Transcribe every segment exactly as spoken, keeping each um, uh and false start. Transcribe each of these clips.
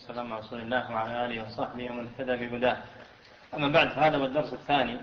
والسلام على رسول الله وعلى آله وصحبه ومن اهتدى بهداه. أما بعد، هذا هو الدرس الثاني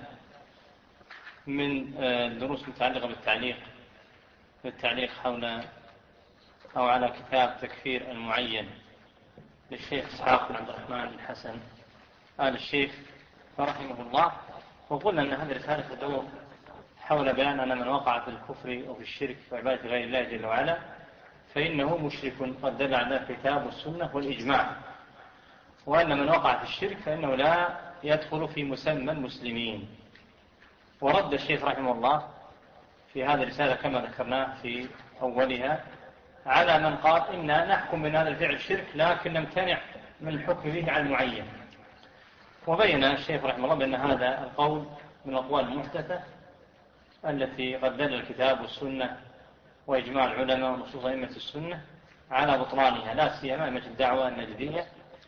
من الدروس المتعلقة بالتعليق بالتعليق حول أو على كتاب تكفير المعين للشيخ إسحاق بن عبد الرحمن الحسن آل الشيخ رحمه الله. وقلنا أن هذه الرسالة تدور حول بيان أن من وقع في الكفر أو في الشرك وعبادة غير الله جل وعلا فإنه مشرك قد دل على الكتاب والسنة والإجماع، وأن من وقع في الشرك فإنه لا يدخل في مسمى المسلمين. ورد الشيخ رحمه الله في هذه الرسالة كما ذكرناه في أولها على من قال إننا نحكم من هذا الفعل الشرك لكن نمتنع من الحكم به على المعين. وبين الشيخ رحمه الله بأن هذا القول من الأقوال المحدثة التي قد دل الكتاب والسنة وإجماع العلماء ونصوص أئمة السنة على بطلانها، لا سيما أئمة الدعوة النجدية.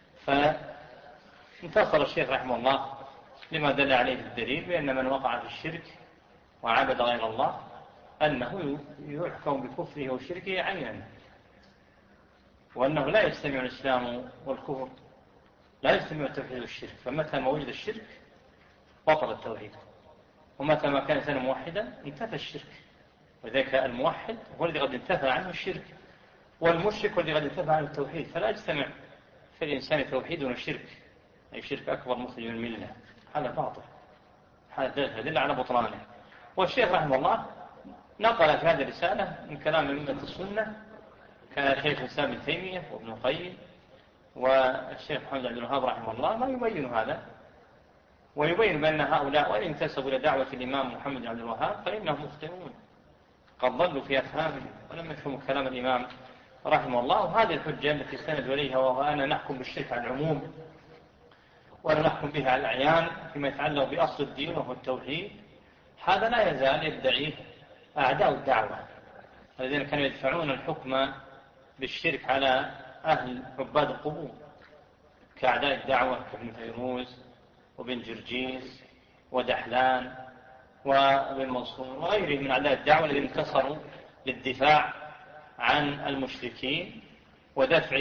فانتصر الشيخ رحمه الله لما دل عليه الدليل بأن من وقع في الشرك وعبد غير الله أنه يحكم بكفره وشركه عينا، وأنه لا يجتمع الإسلام والكفر، لا يجتمع التوحيد والشرك. فمتى ما وجد الشرك بطل التوحيد، ومتى ما كان إنسان موحدا انتفى الشرك. وذلك الموحد هو الذي قد انتفى عنه الشرك، والمشرك هو الذي قد انتفى عنه التوحيد. فلا يجتمع في الإنسان توحيد وشرك، أي شرك أكبر مخرج من الملة، هذا باطل، هذا دل على بطلانه. والشيخ رحمه الله نقل في هذه الرسالة من كلام أئمة السنة كشيخ الإسلام ابن تيمية وابن القيم والشيخ محمد عبد الوهاب رحمه الله ما يبين هذا، ويبين بأن هؤلاء وإن انتسبوا إلى دعوة الإمام محمد بن عبد الوهاب فإنهم مخطئون، قد ضلوا في أفهامهم ولم يفهموا كلام الإمام رحمه الله. وهذه الحجة التي استند إليها وهو أن نحكم بالشرك على العموم ولا نحكم بها على الأعيان فيما يتعلق بأصل الدين وهو التوحيد، هذا لا يزال يدعيه أعداء الدعوة الذين كانوا يدفعون الحكم بالشرك على أهل عباد القبور كأعداء الدعوة كابن فيروز وبن جرجيس ودحلان وابن منصور وغيرهم من أعداء الدعوة الذين انتصروا للدفاع عن المشركين ودفع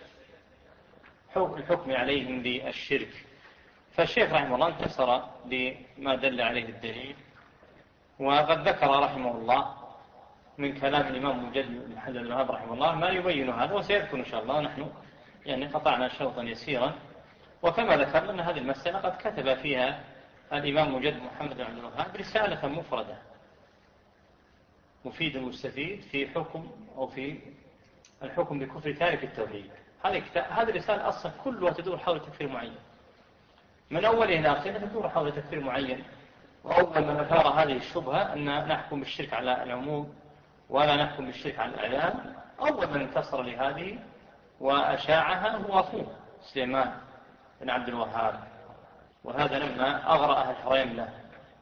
الحكم عليهم بالشرك. فالشيخ رحمه الله انتصر لما دل عليه الدليل، وقد ذكر رحمه الله من كلام الإمام مجدد محمد بن الوهاب رحمه الله ما يبين هذا، وسيذكر إن شاء الله. ونحن يعني قطعنا شوطا يسيرا، وكما ذكرنا أن هذه المسألة قد كتب فيها الإمام مجدد محمد بن عبد الوهاب رسالة مفردة مفيد مستفيد في حكم أو في الحكم بكفر تارك التوحيد. هذه هذه الرسالة أصلا كلها تدور حول تكفير معين، من أوله إلى آخره تدور حول تكفير معين. وأول ما ذكر هذه الشبهة أن نحكم بالشرك على العموم ولا نحكم بالشرك على الأعيان، أول من انتصر لهذه وأشاعها هو أخوه سليمان بن عبد الوهاب، وهذا لما أغرى أهل الحرين له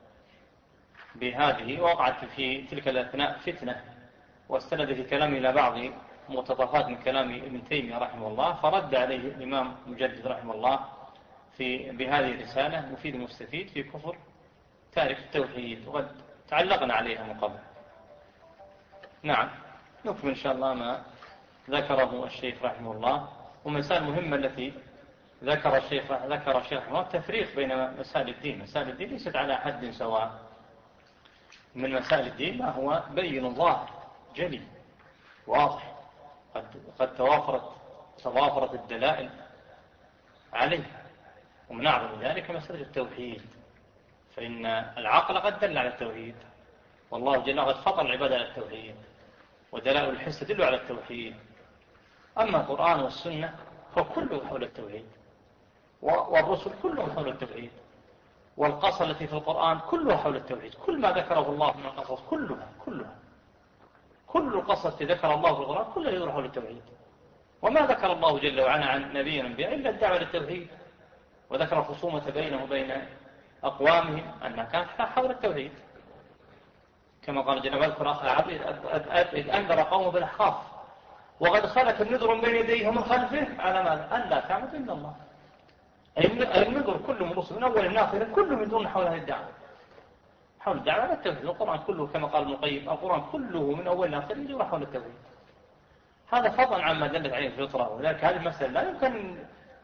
بهذه وقعت في تلك الأثناء فتنة، واستند في كلامه إلى بعض مقتطفات من كلام ابن تيمية رحمه الله، فرد عليه الإمام مجدد رحمه الله في بهذه الرسالة مفيد مستفيد في كفر تارك التوحيد، وقد تعلقنا عليها من قبل. نعم، نكمل إن شاء الله ما ذكره الشيخ رحمه الله. ومسائل مهمة التي ذكر الشيخ ذكر الشيخ رحمه الله التفريق بين مسائل الدين. مسائل الدين ليست على حد سواء. من مسائل الدين ما هو بين ظاهر جلي واضح، قد قد توافرت توافرت الدلائل عليه. ومن أعظم ذلك مسألة التوحيد، فإن العقل قد دل على التوحيد، والله جل وعلا قد فطر العباد على التوحيد، ودلائل الحس تدل على التوحيد. أما القرآن والسنة فكله حول التوحيد، والرسل كلهم حول التوحيد، والقصص التي في القرآن كلها حول التوحيد. كل ما ذكره الله من القصص كلها كلها كل القصص التي ذكر الله في القرآن كلها يدور حول التوحيد. وما ذكر الله جل وعلا عن نبي الأنبياء إلا الدعوة للتوحيد، وذكر الخصومة بينه وبين أقوامهم أنها كانت حول التوحيد، كما قال جل وعلا اذكر أخا عبد إذ أنذر قومه بالأحقاف وقد خلت النذر من بين يديه ومن خلفه على ماذا؟ ألا تعبدوا إلا الله. أي النذر كله من رسل من أول الناخرة كله من دون حول هذه الدعوة، حول الدعوة على التوحيد. القرآن كله كما قال ابن القيم القرآن كله من أول الناخرة يدور حول التوحيد. هذا فضلا عما دلت عليه الفطرة. ولذلك هذه المسألة لا يمكن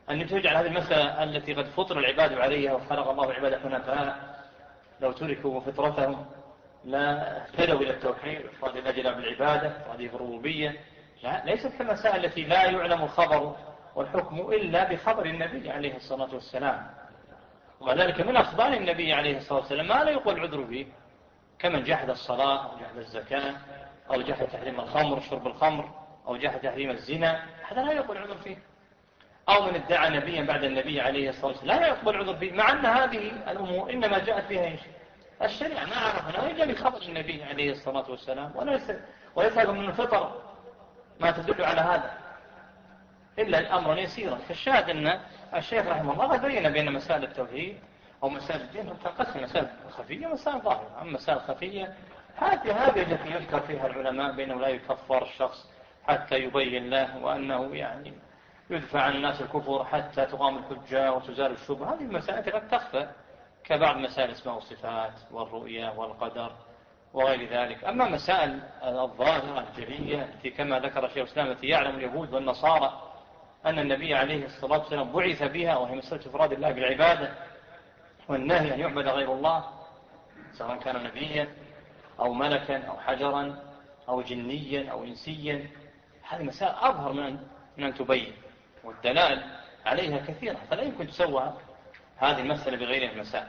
أن تجعل هذه المسألة التي قد فطر العباد عليها وخلق الله عباد حنفاء لو تركوا فطرتهم لا اهتدوا إلى التوحيد وإفراد الله جل بالعبادة وهذه الربوبية، لا ليست كالمسائل التي لا يعلم الخبر والحكم إلا بخبر النبي عليه الصلاة والسلام. وذلك من أخبار النبي عليه الصلاة والسلام ما لا يقول عذر فيه، كمن جحد الصلاة أو جحد الزكاة أو جحد تحريم الخمر شرب الخمر أو جحد تحريم الزنا، هذا لا يقول عذر فيه. أو من ادعى نبيا بعد النبي عليه الصلاة والسلام لا يقبل عذر فيه، مع أن هذه الأمور إنما جاءت بها إيش؟ الشريعة ما عرفنا إلا بخبر النبي عليه الصلاة والسلام، وليس وليس من الفطر ما تدل على هذا إلا الأمر يسيرا. فالشاهد أن الشيخ رحمه الله بين بين مسائل التوحيد أو مسائل الدين تنقسم مسائل خفية ومسائل ظاهرة. أما مسائل خفية هذه هذه التي يذكر فيها العلماء بأنه لا يكفر الشخص حتى يبين له، وأنه يعني يدفع عن الناس الكفر حتى تقام الحجة وتزال الشبهة. هذه المسائل قد تخفى كبعض مسائل اسماء والصفات والرؤية والقدر وغير ذلك. أما مسائل الظاهرة الجلية التي كما ذكر الشيخ الإسلام التي يعلم اليهود والنصارى أن النبي عليه الصلاة والسلام بعث بها، وهي مسألة إفراد الله بالعبادة والنهي أن يعبد غير الله سواء كان نبيا أو ملكا أو حجرا أو جنيا أو إنسيا، هذه مسائل أظهر من أن تبين، والدلال عليها كثيرة، فلا يمكن تسوى هذه المسألة بغيرها المسائل.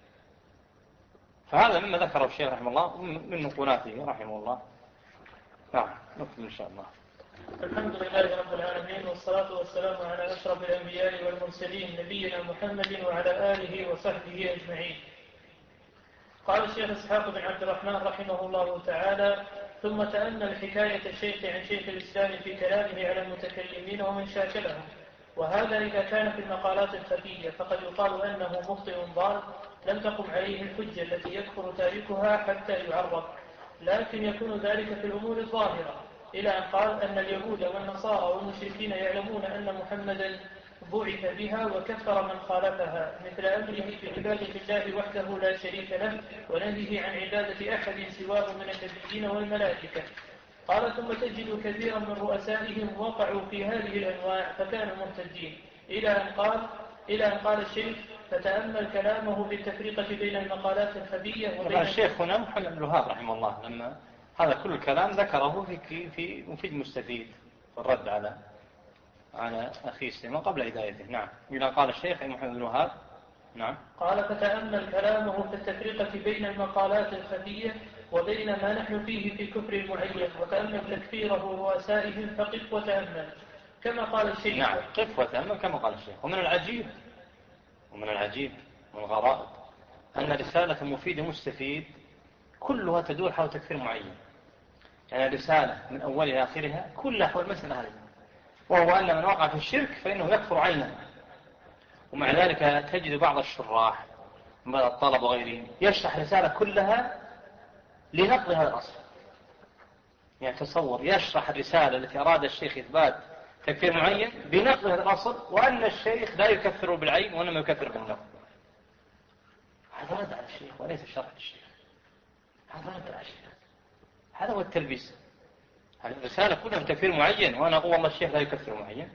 فهذا مما ذكره الشيخ رحمه الله من نقولاته رحمه الله. نعم نكمل إن شاء الله. الحمد لله رب العالمين، والصلاة والسلام على أشرف الأنبياء والمرسلين نبينا محمد وعلى آله وصحبه أجمعين. قال الشيخ إسحاق بن عبد الرحمن رحمه الله تعالى: ثم تأمل حكاية الشيخ عن شيخ الإسلام في كلامه على المتكلمين ومن شاكلهم، وهذا إذا كان في المقالات الخفية فقد يقال أنه مخطئ ضال لم تقم عليه الحجة التي يكفر تاركها حتى يعرف، لكن يكون ذلك في الأمور الظاهرة، إلى أن قال أن اليهود والنصارى والمشركين يعلمون أن محمدا بعث بها وكفر من خالفها، مثل أمره بعبادة الله وحده لا شريك له ونهيه عن عبادة أحد سواه من النبيين والملائكة. قال: ثم تجد كثيرا من رؤسائهم وقعوا في هذه الأنواع فكانوا مرتدين، إلى أن قال إلى أن قال الشيخ: فتأمل كلامه بالتفرقة بين المقالات الخفية وبين الشيخ هنا محمد بن الوهاب رحمه الله لما هذا كل الكلام ذكره في في مفيد مستفيد في الرد على على أخي سليمان قبل هدايته. نعم. إلى قال الشيخ محمد بن الوهاب. نعم. قال: فتأمل كلامه في التفرقة بين المقالات الخفية وبين ما نحن فيه في كفر المعين، وتأمل تكفيره رؤسائهم فقف وتأمل كما قال الشيخ. نعم قف وتأمل كما قال الشيخ. ومن العجيب ومن العجيب والغرائب أن رسالة مفيد مستفيد كلها تدور حول تكفير معين، يعني رسالة من أولها إلى آخرها كلها حول المسألة هذه، وهو أن من وقع في الشرك فإنه يكفر عينه. ومع ذلك تجد بعض الشراح من الطلب وغيرهم يشرح رسالة كلها لنقض هذا الأصل. يعني تصور يشرح الرسالة التي أراد الشيخ إثبات تكفير معين بنقض هذا الأصل، وأن الشيخ لا يكفر بالعين وإنما يكفر بالنقض. هذا رد على الشيخ وليس شرح الشيخ، هذا رد على الشيخ، هذا هو التلبيس. هذه الرسالة كلها تكفير معين وأنا أقول والله الشيخ لا يكفر معين،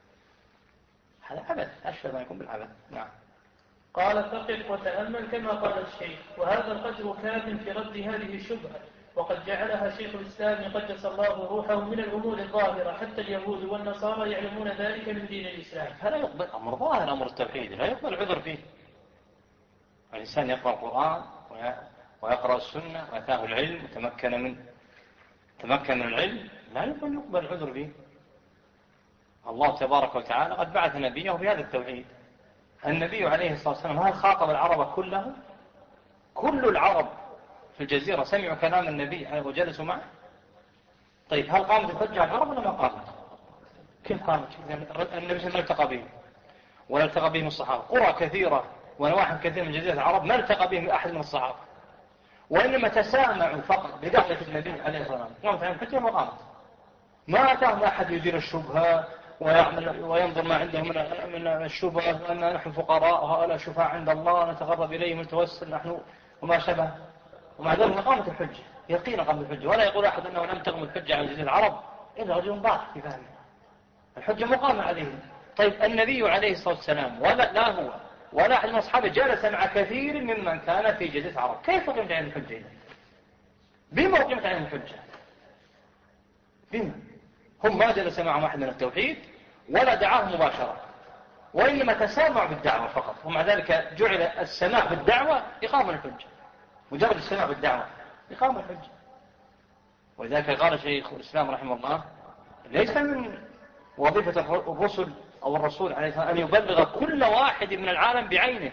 هذا عبث أشبه ما يكون بالعبث. نعم. قال: فقف وتأمل كما قال الشيخ، وهذا القدر كاف في رد هذه الشبهة، وقد جعلها شيخ الإسلام قدس الله روحه من الأمور الظاهرة، حتى اليهود والنصارى يعلمون ذلك من دين الإسلام. فلا يقبل أمر ظاهر أمر التوحيد لا يقبل عذر فيه. الإنسان يقرأ القرآن ويقرأ السنة ويتاه العلم وتمكن من تمكن من العلم لا يقبل يقبل عذر فيه. الله تبارك وتعالى قد بعث نبيه بهذا التوحيد. النبي عليه الصلاة والسلام هل خاطب العرب كلهم؟ كل العرب في الجزيرة سمعوا كلام النبي وجلسوا معه. طيب هل قامت الحجة على العرب ولا ما قامت؟ كيف قامت؟ النبي صلى الله عليه وسلم ما التقى بهم ولا التقى بهم الصحابة. قرى كثيرة ونواحي كثيرة من جزيرة العرب ما التقى بهم أحد من الصحابة، وإنما تسامعوا فقط بدعوة النبي عليه الصلاة والسلام. قامت عن الحجة ما قامت، ما أتاهم أحد يدير الشبهة ويعمل وينظر ما عنده من من الشبهة وأن نحن فقراء وهؤلاء شفاء عند الله نتقرب إليهم ونتوسل نحن وما شبه. ومع ذلك قامت الحجة، يقينا قامت الحجة، ولا يقول أحد أنه لم تقم الحجة على جزيرة العرب إلا رجل ضعف في فهمه. الحجة مقامة عليهم طيب النبي عليه الصلاة والسلام ولا لا هو ولا أحد من أصحابه جلس مع كثير ممن كان في جزيرة العرب، كيف قيمت عليهم الحجة؟ بما قيمت عليهم الحجة؟ بما هم ما جلسوا معهم أحد من التوحيد ولا دعاهم مباشرة، وإنما تسامعوا بالدعوة فقط، ومع ذلك جعل السماع بالدعوة إقامة الحجة، مجرد السماع بالدعوة إقامة الحجة. ولذلك قال شيخ الإسلام رحمه الله ليس من وظيفة الرسل أو الرسول عليه الصلاة والسلام أن يبلغ كل واحد من العالم بعينه.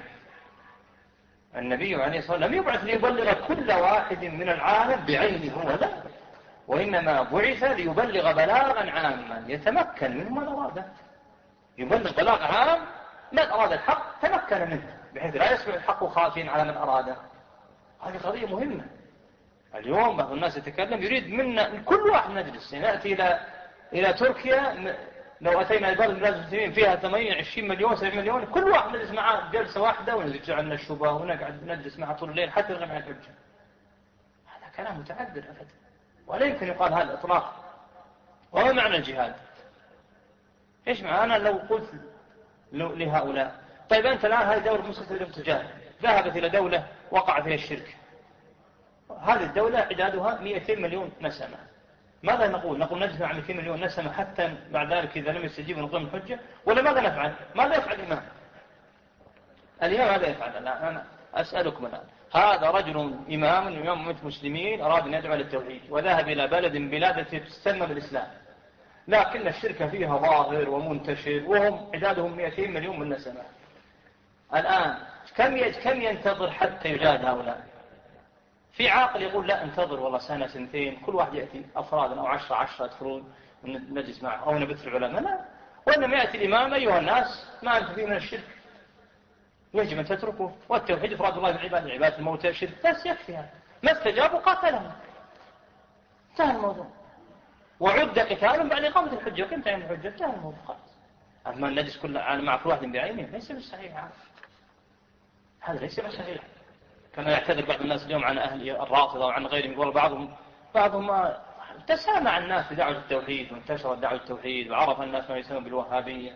النبي عليه الصلاة والسلام لم يبعث ليبلغ كل واحد من العالم بعينه هو، لا، وإنما بعث ليبلغ بلاغا عاما يتمكن منه من أراده، يبلغ بلاغ عام من أراد الحق تمكن منه بحيث لا يسمع الحق خافيا على من أراده. هذه قضية مهمة. اليوم بعض الناس يتكلم يريد منا كل واحد نجلس، نأتي إلى إلى تركيا، لو أتينا البلد من المسلمين فيها ثمانين عشرين مليون سبعين مليون، كل واحد نجلس معه جلسة واحدة ونرجع لنا الشبهة ونقعد نجلس معه طول الليل حتى نغمع الحجة. هذا كلام متعذر أبدا، ولا يمكن يقال هذا إطلاق. وما معنى الجهاد؟ إيش معنى لو قلت لهؤلاء طيب أنت الآن هذه دولة مسلمة الارتجال ذهبت إلى دولة وقع فيها الشرك، هذه الدولة عدادها مئتين مليون نسمة، ماذا نقول؟ نقول نجمع مئتين مليون نسمة حتى بعد ذلك إذا لم يستجيبوا نقيم الحجة، ولا ماذا نفعل؟ ماذا يفعل الإمام؟ الإمام ماذا يفعل؟ لا أنا أسألكم الآن، هذا رجل إمام من إمام أمة المسلمين أراد أن يدعو للتوحيد وذهب إلى بلد من بلاد تسمى بالإسلام، لكن الشرك فيها ظاهر ومنتشر وهم عدادهم مئتين مليون من نسمة. الآن كم كم ينتظر حتى يجاهد هؤلاء؟ في عاقل يقول لا انتظر والله سنة سنتين، كل واحد يأتي أفراد أو عشرة عشرة يدخلون ونجلس معه أو نبث العلماء، لا، وإنما يأتي الإمام أيها الناس ما أنت فيه من الشرك يجب أن تتركه، والتوحيد إفراد الله بالعباد، العباد الموتى الشرك، بس يكفي هذا، ما استجابوا قاتلهم، انتهى الموضوع، وعد قتال بعد إقامة الحجة، وكنت عين الحجة، انتهى الموضوع خلاص. أما النجس كل مع كل واحد بعينه ليس بالصحيح، هذا ليس بالصحيح. كما يعتذر بعض الناس اليوم عن أهل الرافضة وعن غيرهم، يقول بعضهم بعضهم تسامع الناس في دعوة التوحيد وانتشرت دعوة التوحيد وعرف الناس ما يسمى بالوهابية،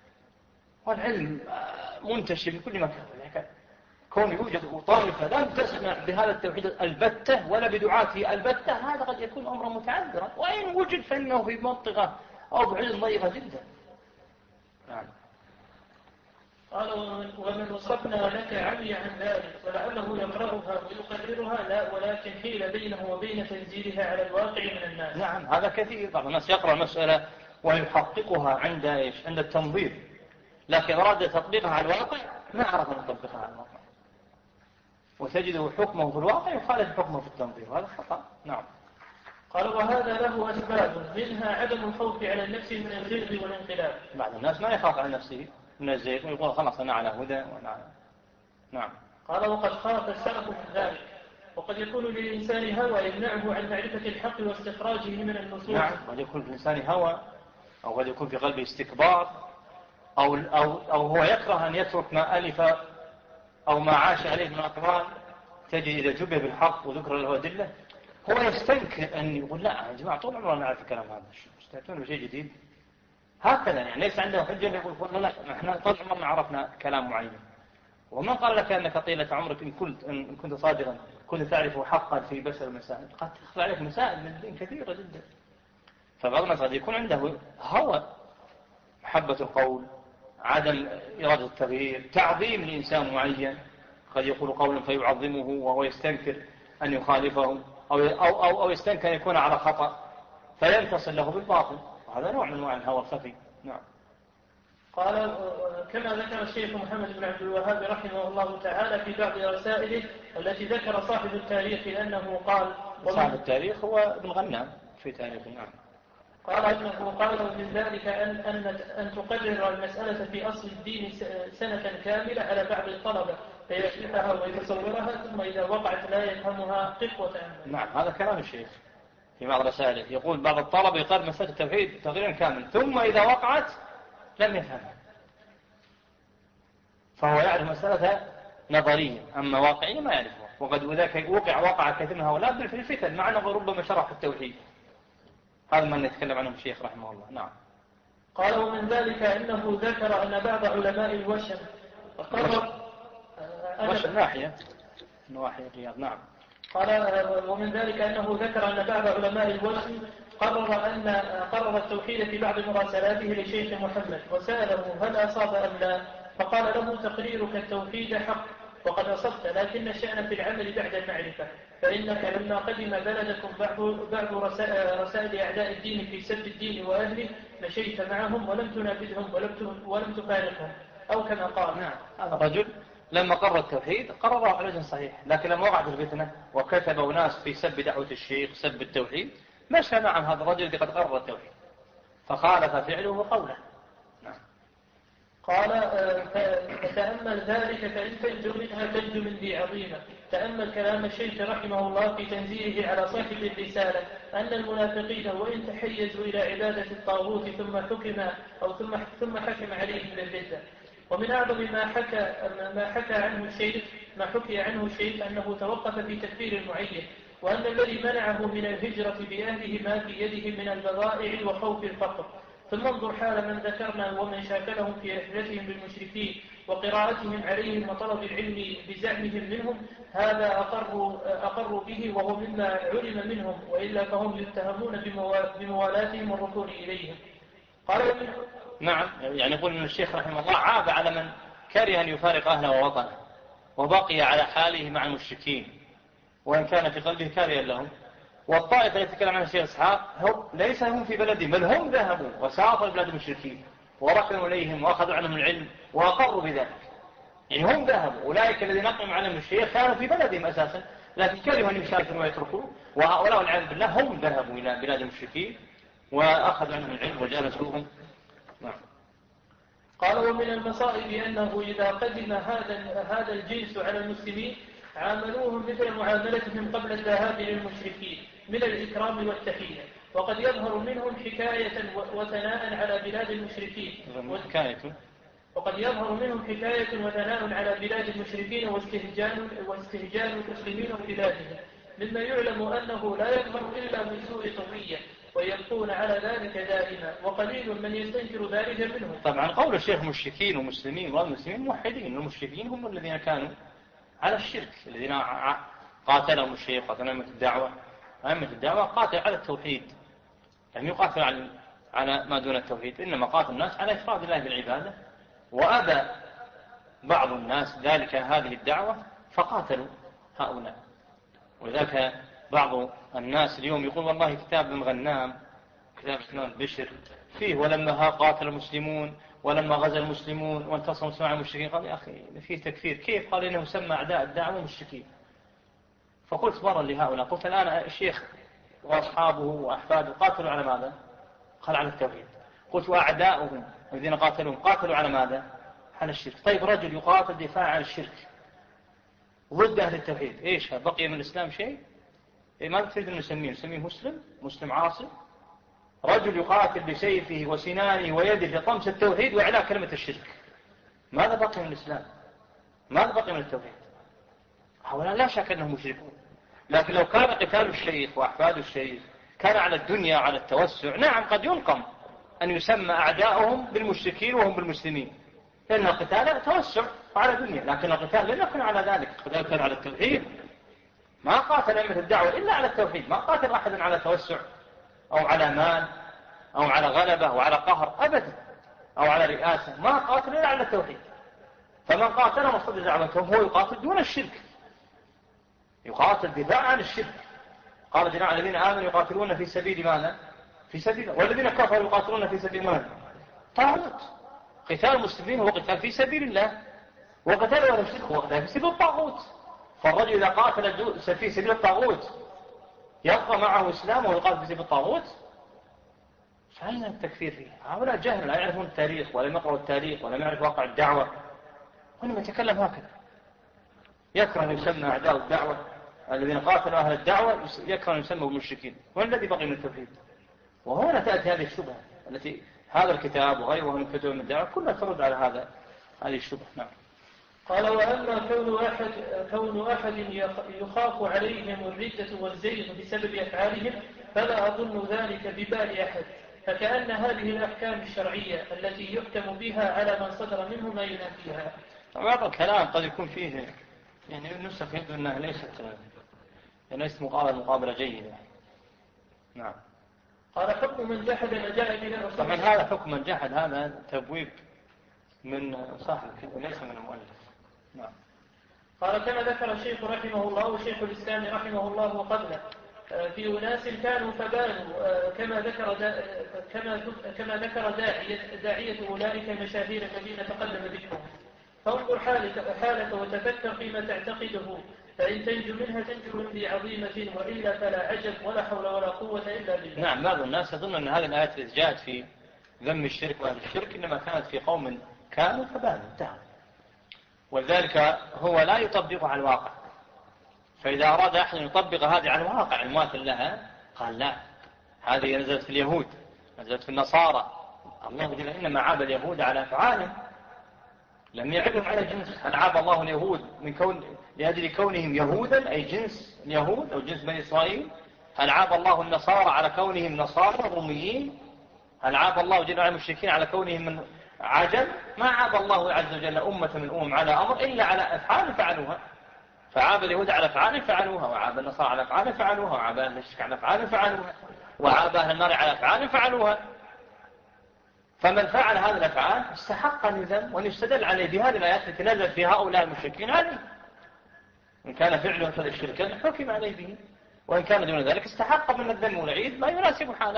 والعلم منتشر في كل مكان، كون يوجد طائفة لم تسمع بهذا التوحيد البتة ولا بدعاته البتة، هذا قد يكون أمرا متعذرا، وإن وجد فإنه في منطقة أو بعيد ضيقة جدا. نعم. قال ومن وصفنا لك عمي عن ذلك ولعله يقرأها ويقررها، لا، ولكن حيل بينه وبين تنزيلها على الواقع من الناس. نعم هذا كثير، بعض الناس يقرأ المسألة ويحققها عند إيش؟ عند التنظير، لكن أراد تطبيقها على الواقع ما عرف أن يطبقها على الواقع، وتجده حكمه في الواقع يخالف حكمه في التنظير، هذا خطأ. نعم. قال وهذا له أسباب، منها عدم الخوف على النفس من الزيغ والانقلاب. بعض الناس ما يخاف على نفسه من الزيغ ويقول خلاص أنا على هدى وأنا على... نعم. قال وقد خاف السلف من ذلك، وقد يكون للإنسان هوى يمنعه عن معرفة الحق واستخراجه من النصوص. نعم، قد يكون في الإنسان هوى، أو قد يكون في قلبه استكبار، أو, أو, أو هو يكره أن يترك ما ألف أو ما عاش عليه من أقوال، تجد إذا جبه بالحق وذكر له أدلة هو يستنكر أن يقول لا يا جماعة طول عمرنا نعرف الكلام هذا، مستعدون بشيء جديد، هكذا يعني ليس عنده حجة يقول لا احنا طول عمرنا عرفنا كلام معين. ومن قال لك أنك طيلة عمرك إن كنت إن كنت صادقا كنت تعرف حقا في بشر المسائل، قد تخفى عليك مسائل من الدين كثيرة جدا. فبعض الناس قد يكون عنده هوى، محبة القول، عدم إرادة التغيير، تعظيم لإنسان معين، قد يقول قولا فيعظمه وهو يستنكر أن يخالفه، أو, أو, أو, أو يستنكر أن يكون على خطأ فينتصل له بالباطل، وهذا نوع من أنواع الهوى الخفي. نعم. قال كما ذكر الشيخ محمد بن عبد الوهاب رحمه الله تعالى في بعض رسائله التي ذكر صاحب التاريخ أنه قال، صاحب التاريخ هو ابن غنام في تاريخه. نعم. قال أنه قال من ذلك أن, أن, أن تقرر المسألة في أصل الدين سنة كاملة على بعض الطلبة فيشرحها ويتصورها، ثم إذا وقعت لا يفهمها قفوة أمل. نعم هذا كلام الشيخ في بعض رسائله، يقول بعض الطلبة يقرر مسألة التوحيد تقريرا كامل ثم إذا وقعت لم يفهمها، فهو يعرف مسألة نظرية أما واقعية ما يعرفها، وقد وذاك وقع وقع كثير من هؤلاء في الفتن مع أنه ربما شرح التوحيد. هذا ما نتكلم عنه الشيخ رحمه الله. نعم. قال ومن ذلك أنه ذكر أن بعض علماء الوشم قرر وشم ناحية نواحي الرياض. نعم. قال ومن ذلك أنه ذكر أن بعض علماء الوشم قرر أن قرر التوحيد في بعض مراسلاته لشيخ محمد وسأله هل أصاب أم لا، فقال له تقريرك التوحيد حق وقد أصبت، لكن الشأن في العمل بعد المعرفة، فإنك لما قدم بلدكم بعض رسائل أعداء الدين في سب الدين وأهله مشيت معهم ولم تنافذهم ولم تفارقهم، أو كما قال. نعم. هذا الرجل لما قرر التوحيد قرره على وجه صحيح، لكن لما وقعت الفتنة وكتبوا ناس في سب دعوة الشيخ سب التوحيد مشى مع هذا الرجل الذي قد قرر التوحيد فخالف فعله وقوله. نعم. قال فتأمل ذلك فإن تنجو منها تنجو من ذي عظيمة. تأمل كلام الشيخ رحمه الله في تنزيله على صاحب الرسالة أن المنافقين وإن تحيزوا إلى عبادة الطاغوت ثم حكم أو ثم ثم حكم عليهم بالردة. ومن أعظم ما حكى ما حكى عنه الشيخ ما حكي عنه الشيخ أنه توقف في تكفير المعين، وأن الذي منعه من الهجرة بأهله ما في يده من البضائع وخوف الفقر. ثم انظر حال من ذكرنا ومن شاكلهم في رحلتهم بالمشركين وقراءتهم عليهم وطلب العلم بزعمهم منهم، هذا أقروا, أقروا به وهو مما علم منهم، وإلا فهم يتهمون بموالاتهم والركون إليهم. قال نعم. يعني يقول أن الشيخ رحمه الله عاب على من كره أن يفارق أهله ووطنه وبقي على حاله مع المشركين وإن كان في قلبه كارها لهم. والطائفة التي تكلم عنها الشيخ إسحاق هم ليس هم في بلدهم بل هم ذهبوا وسافروا بلاد المشركين وركنوا إليهم وأخذوا عنهم العلم وأقروا بذلك. يعني هم ذهبوا، أولئك الذين نقم عنهم الشيخ كانوا في بلدهم أساسا لكن كرهوا أن يشاركوا ويتركوا، وهؤلاء والعياذ بالله هم ذهبوا إلى بلاد المشركين وأخذوا عنهم العلم وجالسوهم. نعم. قال ومن المصائب أنه إذا قدم هذا هذا الجنس على المسلمين عاملوهم مثل معاملتهم قبل الذهاب للمشركين من الإكرام والتحية، وقد يظهر منهم حكاية وثناء على بلاد المشركين وقد يظهر منهم حكاية وثناء على بلاد المشركين واستهجان واستهجان المسلمين وبلادهم، مما يعلم أنه لا يظهر إلا من سوء طوية، ويبقون على ذلك دائما، وقليل من يستنكر ذلك منهم. طبعا قول الشيخ مشركين ومسلمين والمسلمين موحدين، المشركين هم الذين كانوا على الشرك الذين قاتلهم الشيخ قاتلوا أئمة الدعوة. أئمة الدعوة قاتل على التوحيد، يعني يقاتل على على ما دون التوحيد، إنما قاتل الناس على إفراد الله بالعبادة، وأبى بعض الناس ذلك هذه الدعوة فقاتلوا هؤلاء. وذلك بعض الناس اليوم يقول والله كتاب ابن غنام كتاب اسمه بشر فيه ولما قاتل المسلمون ولما غزا المسلمون وانتصروا مع المشركين، قال يا أخي فيه تكفير، كيف؟ قال إنه سمى أعداء الدعوة مشركين. فقلت مرة لهؤلاء، قلت الآن الشيخ وأصحابه وأحفاده قاتلوا على ماذا؟ قال على التوحيد. قلت وأعداؤهم الذين قاتلوهم قاتلوا على ماذا؟ على الشرك. طيب رجل يقاتل دفاع عن الشرك ضد أهل التوحيد، إيش بقي من الإسلام شيء؟ إيه ماذا تريد أن نسميه؟ نسميه مسلم؟ مسلم عاصي؟ رجل يقاتل بسيفه وسنانه ويده لطمس التوحيد وإعلاء كلمة الشرك، ماذا بقي من الإسلام؟ ماذا بقي من التوحيد؟ هؤلاء لا شك أنهم مشركون، لكن لو كان قتال الشيخ وأحفاد الشيخ كان على الدنيا على التوسع، نعم قد ينقم أن يسمى أعداؤهم بالمشركين وهم بالمسلمين، لأن القتال توسع على الدنيا، لكن القتال لم يكن على ذلك، القتال كان على التوحيد. ما قاتل أئمة الدعوة إلا على التوحيد، ما قاتل أحد على توسع أو على مال أو على غلبة أو على قهر أبدا أو على رئاسة، ما قاتل إلا على التوحيد. فمن قاتل مصدر دعوتهم هو يقاتل دون الشرك، يقاتل دفاع عن الشرك. قال جل وعلا الذين آمنوا يقاتلون في سبيل ماذا؟ في سبيل، والذين كفروا يقاتلون في سبيل ماذا؟ طاغوت. قتال المسلمين هو قتال في سبيل الله، وقتال أهل الشرك هو قتال في سبيل الطاغوت. فالرجل إذا قاتل في سبيل الطاغوت يبقى معه إسلام ويقاتل في سبيل الطاغوت، فأين التكفير فيه؟ هؤلاء جهل لا يعرفون التاريخ ولم يقرأوا التاريخ ولم يعرف واقع الدعوة، وإنما يتكلم هكذا. يكره أن يسمى أعداء الدعوة الذين قاتلوا أهل الدعوة يكره أن يسموا المشركين، والذي بقي من التوحيد. وهنا تأتي هذه الشبهة التي هذا الكتاب وغيره من كتب من الدعوة كلها ترد على هذا هذه الشبهة. نعم. قال وأما كون أحد, كون أحد يخاف عليهم الردة والزيغ بسبب أفعالهم فلا أظن ذلك ببال أحد، فكأن هذه الأحكام الشرعية التي يحكم بها على من صدر منه ما ينافيها. بعض الكلام قد يكون فيه يعني نسخ يبدو أنها ليست ليست مقابلة مقابلة جيدة. نعم. قال حكم من جحد ما جاء به الرسول. طبعا هذا حكم من جحد، هذا تبويب من صاحب ليس من المؤلف. نعم. قال كما ذكر الشيخ رحمه الله وشيخ الإسلام رحمه الله قبله في أناس كانوا فبانوا كما ذكر كما كما ذكر داعية داعية أولئك المشاهير الذين تقدم ذكرهم. فانظر حالك حالك وتفكر فيما تعتقده، فإن تنجو منها تنجو من ذي عظيمة، وإلا فلا عجب ولا حول ولا قوة إلا بالله. نعم. بعض الناس يظن أن هذه الآيات التي جاءت في ذم الشرك وأهل الشرك إنما كانت في قوم كانوا فبانوا انتهوا، ولذلك هو لا يطبق على الواقع. فإذا أراد أحد أن يطبق هذه على الواقع المماثل لها قال لا، هذه نزلت في اليهود، نزلت في النصارى. الله جل إنما عاب اليهود على أفعالهم، لم يعبهم على جنس. هل عاب الله اليهود من كون لأجل كونهم يهودا أي جنس اليهود أو جنس بني إسرائيل؟ هل عاب الله النصارى على كونهم نصارى روميين؟ هل عاب الله جل وعلا المشركين على كونهم من عجم؟ ما عاب الله عز وجل أمة من أمم على أمر إلا على أفعال فعلوها. فعاب اليهود على أفعال فعلوها، وعاب النصارى على أفعال فعلوها، وعاب أهل الشرك على أفعال فعلوها، وعاب أهل النار على أفعال فعلوها. فمن فعل هذه الأفعال استحق أن يذم وأن يستدل عليه بهذه الآيات التي نزلت في هؤلاء المشركين عليه. إن كان فعله مثل الشرك حكم عليه به، وإن كان دون ذلك استحق من الذم والعيد ما يناسب حاله.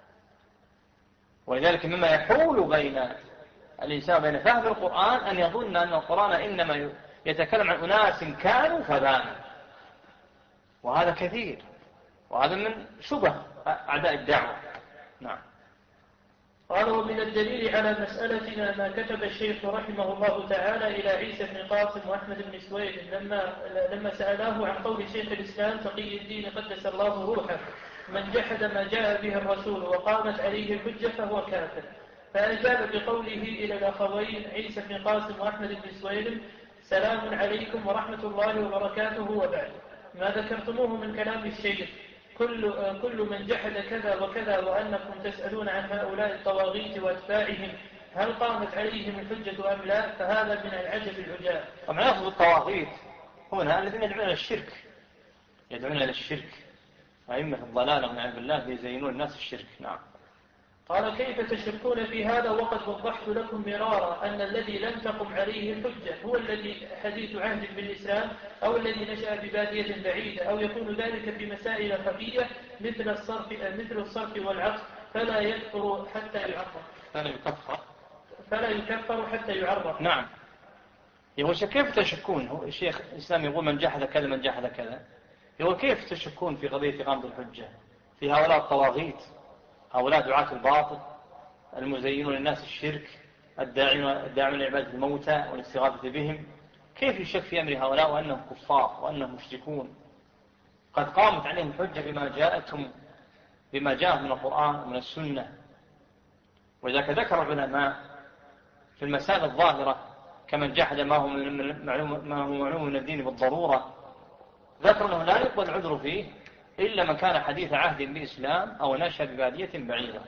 ولذلك مما يحول بين الإنسان بين فهم القرآن أن يظن أن القرآن إنما يتكلم عن أناس كانوا فبانوا، وهذا كثير، وهذا من شبه أعداء الدعوة. نعم. قال ومن الدليل على مسألتنا ما كتب الشيخ رحمه الله تعالى إلى عيسى بن قاسم وأحمد بن سويد لما, لما سألاه عن قول شيخ الإسلام تقي الدين قدس الله روحه من جحد ما جاء به الرسول وقامت عليه الحجة فهو كافر، فأجاب بقوله إلى الأخوين عيسى بن قاسم وأحمد بن سويد سلام عليكم ورحمة الله وبركاته، وبعد ما ذكرتموه من كلام الشيخ كل, كل من جحد كذا وكذا وأنكم تسألون عن هؤلاء الطواغيت وأتباعهم هل قامت عليهم الحجة أم لا، فهذا من العجب العجاب. طبعا يأخذ الطواغيت هنا الذين يدعون إلى الشرك، يدعون إلى الشرك، أئمة الضلال والعياذ بالله يزينون الناس الشرك. نعم. قال كيف تشركون في هذا وقد وضحت لكم مرارا أن الذي لم تقم عليه الحجة هو الذي حديث عهد بالإسلام أو الذي نشأ ببادية بعيدة، أو يكون ذلك في مسائل خفية مثل الصرف مثل الصرف والعقد فلا يكفر حتى يعرف فلا يكفر فلا يكفر حتى يعرف. نعم. يقول كيف تشكون؟ هو الشيخ الإسلام يقول من جحد كذا من جحد كذا، يقول كيف تشكون في قضية إقامة الحجة في هؤلاء الطواغيت، هؤلاء دعاة الباطل المزينون للناس الشرك الداعون لعبادة الموتى والاستغاثة بهم؟ كيف يشك في أمر هؤلاء وأنهم كفار وأنهم مشركون قد قامت عليهم الحجة بما جاءتهم بما جاء من القرآن ومن السنة؟ وذلك ذكر العلماء في المسائل الظاهرة كمن جحد ما هو معلوم ما هو معلوم من الدين بالضرورة، ذكر أنه لا يقبل العذر فيه إلا من كان حديث عهد بإسلام أو نشأ ببادية بعيدة.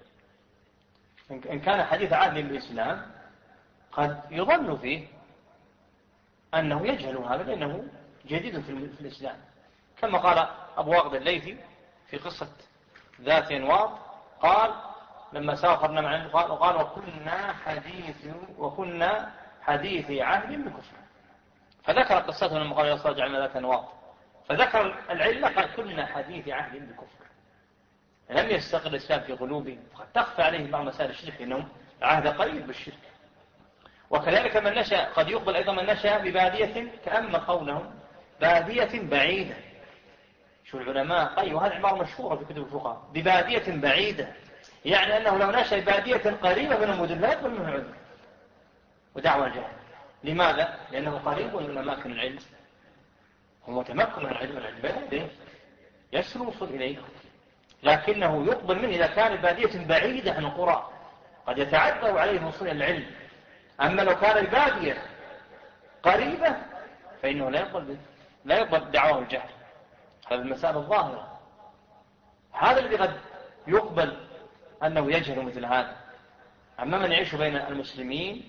إن كان حديث عهد بإسلام قد يظن فيه أنه يجهل هذا لأنه جديد في الإسلام، كما قال أبو واقد الليثي في قصة ذات أنواط، قال لما سافرنا معه قال, قال وكنا حديث وكنا حديث عهد بكفر، فذكر قصته لما قال يصل جعلنا ذات أنواط، فذكر العلة قال كنا حديث عهد بكفر، لم يستقر الإسلام في قلوبهم، فقد تخفى عليهم بعض مسائل الشرك إنهم عهد قريب بالشرك. وكذلك من نشأ قد يقبل أيضا من نشأ ببادية كأما قولهم بادية بعيدة. شو العلماء قالوا أيوة هذه عبارة مشهورة في كتب الفقهاء، ببادية بعيدة، يعني أنه لو نشأ بادية قريبة من المدن لا يقبل منه عذر ودعوى الجهل. لماذا؟ لأنه قريب من أماكن العلم، هو متمكن من العلم العلم يسر الوصول إليه، لكنه يقبل منه إذا كان بادية بعيدة عن القرى قد يتعذر عليه الوصول إلى العلم. أما لو كان البادية قريبة فإنه لا يقبل لا يقبل دعواه الجهل. هذا المسائل الظاهرة، هذا الذي قد يقبل أنه يجهل مثل هذا. أما من يعيش بين المسلمين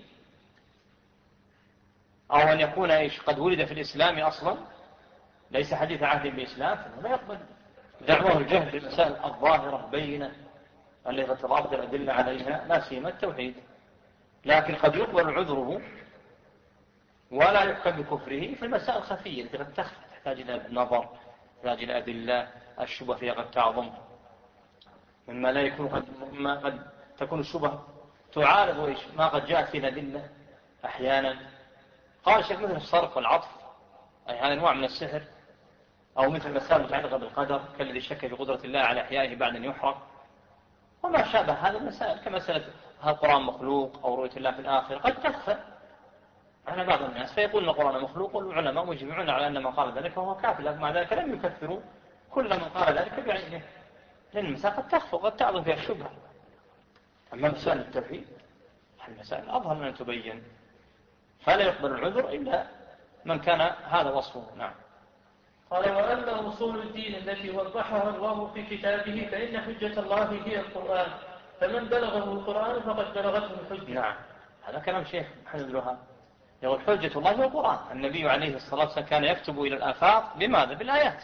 أو أن يكون إيش قد ولد في الإسلام أصلا ليس حديث عهد بالإسلام فلا يقبل دعوه الجهل في المسائل الظاهرة بينة التي تتضافر الأدلة عليها لا سيما التوحيد. لكن قد يقبل عذره ولا يحكم بكفره في المسائل الخفية التي قد تخفى تحتاج إلى النظر، تحتاج إلى أدلة، الشبه فيها قد تعظم مما لا يكون قد ما قد تكون الشبه تعارض وإيش ما قد جاءت فيه الأدلة أحيانا. قال الشيخ مثل الصرف والعطف أي هذا نوع من السحر، أو مثل مسائل متعلقة بالقدر كالذي شك في قدرة الله على إحيائه بعد أن يحرق وما شابه هذا المسائل كمسألة هل القرآن مخلوق أو رؤية الله في الآخرة قد تخفى على بعض الناس فيقول أن القرآن مخلوق والعلماء مجمعون على أن من قال ذلك فهو كافر، لكن مع ذلك لم يكفروا كل من قال ذلك بعينه لأن المسائل قد تخفى وقد تعظم فيها الشبهة. أما مسائل التوحيد المسائل أظهر من أن تبين فلا يقبل العذر إلا من كان هذا وصفه. نعم. قال وأما أصول الدين التي وضحها الله في كتابه فإن حجة الله هي القرآن، فمن بلغه القرآن فقد بلغته الحجة. نعم هذا كلام شيخ محمد الوهاب يقول حجة الله هو القرآن. النبي عليه الصلاة والسلام كان يكتب إلى الآفاق بماذا؟ بالآيات.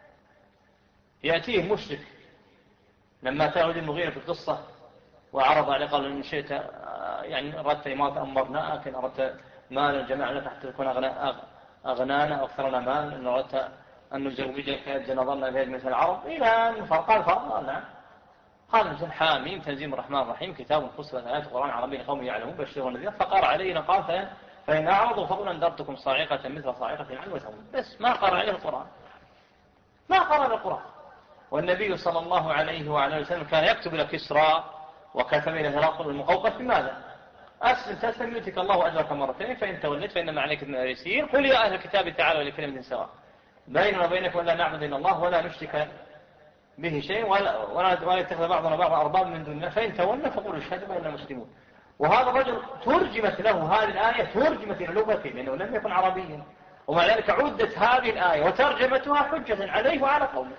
يأتيه مشرك لما تأود المغيرة في القصة وعرض عليه قال إن شئت يعني أردت ما تأمرنا لكن أردت مالا جمع لك حتى تكون أغنانا أو أكثرنا مال إن أردت أن نزوجك جنظلنا بهذه مثل العرب إلى أن قال فرق نعم. قال مثل حاميم تنزيل الرحمن الرحيم كتاب فصلت آيات القرآن عربي قوم يعلمون بشروا النذير فقال علينا قال فإن أعرضوا فقل أنذرتكم صاعقة مثل صاعقة عاد وثمود بس ما قرأ عليه القرآن ما قرأ القرآن. والنبي صلى الله عليه وعلى وسلم كان يكتب إلى كسرى وكتب إلى هرقل المقوقس بماذا؟ أسلم تسلم يؤتك الله أجرك مرتين فإن توليت فإنما عليك من اليسير قل يا أهل الكتاب تعالوا لكلمة سواء بيننا وبينكم ولا نعبد إلا الله ولا نشرك به شيء ولا ولا يتخذ بعضنا بعضا أرباب من دون الله فإن تولوا فقولوا اشهدوا بأننا مسلمون. وهذا الرجل ترجمت له هذه الآية ترجمت إلى لغته لأنه لم يكن عربيا ومع ذلك عدت هذه الآية وترجمتها حجة عليه وعلى قومه.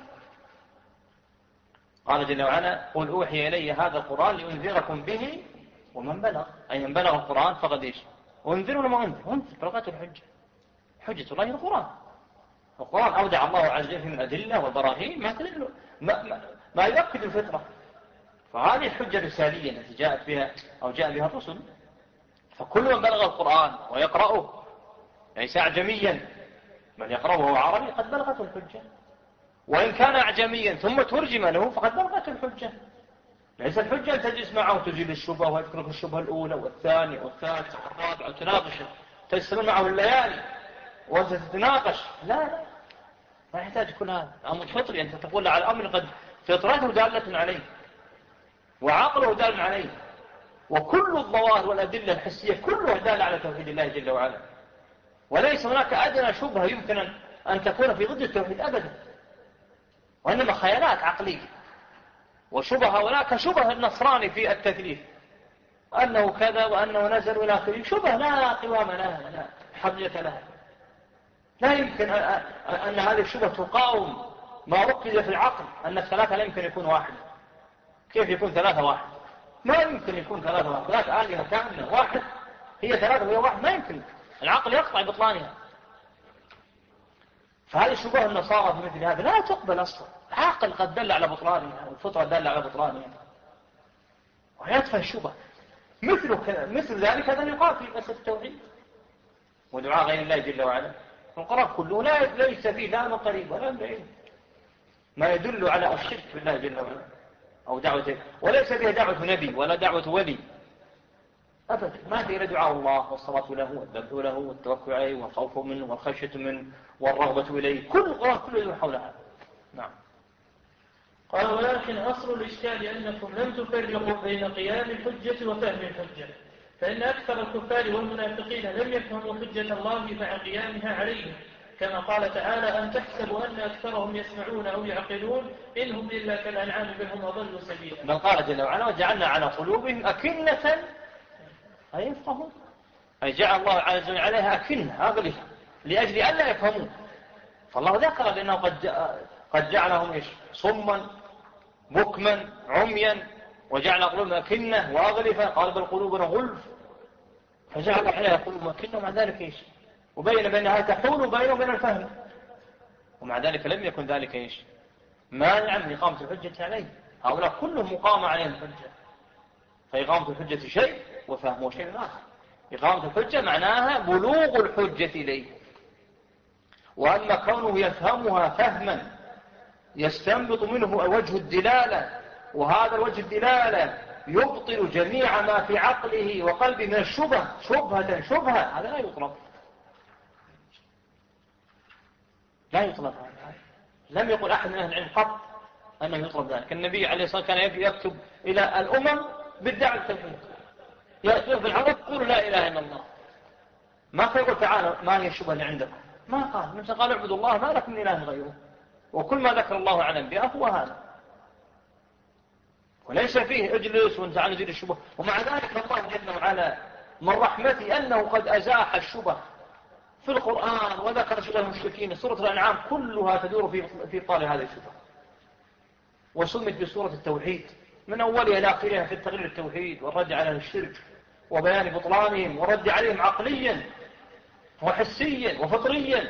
قال جل وعلا قل أوحي إلي هذا القرآن لأنذركم به ومن بلغ أي من بلغ القرآن فقد إيش وانذروا لما انذر انذر بلغته الحجة. حجة الله القرآن. القرآن أودع الله عز وجل من الأدلة والبراهين ما تدل ما, ما, ما يؤكد الفطرة. فهذه الحجة الرسالية التي جاءت بها أو جاء بها الرسل فكل من بلغ القرآن ويقرأه ليس أعجميا من يقرأه وهو عربي قد بلغته الحجة وإن كان أعجميا ثم ترجم له فقد بلغته الحجة. ليس الحجة أن تجلس معه تزيل الشبهة ويذكرك الشبهة الأولى والثانية والثالثة والرابعة وتناقش تستمر معه الليالي وتتناقش لا لا ما يحتاج كل هذا. أمر فطري أنت تقول على أمر قد فطرته دالة عليه وعقله دال عليه وكل الظواهر والأدلة الحسية كلها دالة على توحيد الله جل وعلا وليس هناك أدنى شبهة يمكن أن تكون في ضد التوحيد أبدا وإنما خيالات عقلية وشبهة هناك شبهة النصراني في التكليف أنه كذا وأنه نزل إلى آخره شبهة لا قوام لها لا حقيقة لها لا يمكن أن هذه الشبهة تقاوم ما ركز في العقل أن الثلاثة لا يمكن يكون واحد. كيف يكون ثلاثة واحد؟ ما يمكن يكون ثلاثة واحد. ثلاثة آلهة كاملة واحد هي ثلاثة وهي واحد ما يمكن العقل يقطع بطلانها. فهذه الشبهة النصارى في مثل هذا لا تقبل أصلا. العقل قد دل على بطلانها والفطرة دل على بطلانها ويدفع الشبهة مثل مثل ذلك هذا يقال في مسألة التوحيد ودعاء غير الله جل وعلا. القرآن كله لا ليس فيه لا من قريب ولا من بعيد ما يدل على الشرك بالله جل وعلا أو دعوة وليس فيها دعوة نبي ولا دعوة ولي أبدا ما فيه دعاء الله والصلاة له والذبح له والتوكل عليه والخوف منه والخشية منه والرغبة إليه كل القرآن كله يدور حول هذا. نعم. قال ولكن أصل الإشكال أنكم لم تفرقوا بين قيام الحجة وفهم الحجة فإن أكثر الكفار والمنافقين لم يفهموا حجة الله مع قيامها عليهم كما قال تعالى أن تحسبوا أن أكثرهم يسمعون أو يعقلون إنهم إلا كالأنعام بل هم أضل سبيلا. بل قال جل وعلا وجعلنا على قلوبهم أكنة أي يفقهون أي جعل الله عز وجل عليها أكنة أغلفة لأجل أن لا يفهمون. فالله ذكر لأنه قد قد جعلهم إيش صما بكما عميا وجعل قلوبنا أكنة وأغلفة، قال بل قلوبنا غلف، فجعل عليها قلوبنا أكنة، ومع ذلك إيش؟ وبين بينها تحول بينه وبين الفهم، ومع ذلك لم يكن ذلك إيش؟ مانعا من إقامة الحجة عليه. هؤلاء كلهم مقامة عليهم الحجة، فإقامة الحجة شيء وفهمه شيء آخر. إقامة الحجة معناها بلوغ الحجة إليه، وأما كونه يفهمها فهما يستنبط منه وجه الدلالة، وهذا الوجه الدلالة يبطل جميع ما في عقله وقلبه من الشبه شبهة شبهة، هذا لا يطلب، لا يطلب هذا. لم يقل أحد من أهل العلم قط أنه يطلب ذلك. النبي عليه الصلاة والسلام كان يكتب إلى الأمم بالدعوة التوحيد، يأتون في العرب قولوا لا إله إلا الله، ما فيقول تعالى ما هي الشبهة اللي عندكم، ما قال. مثل قال اعبدوا الله ما لكم من إله غيره، وكل ما ذكر الله عن الأنبياء هو هذا، وليس فيه اجلس وانت عن زيد الشبه. ومع ذلك الله جل وعلا من رحمته أنه قد أزاح الشبه في القرآن، وذكر شبه المشركين. سورة الأنعام كلها تدور في في طال هذه الشبه، وسمت بسورة التوحيد من أولها إلى آخرها في التغيير التوحيد والرد على الشرك وبيان بطلانهم والرد عليهم عقليا وحسيا وفطريا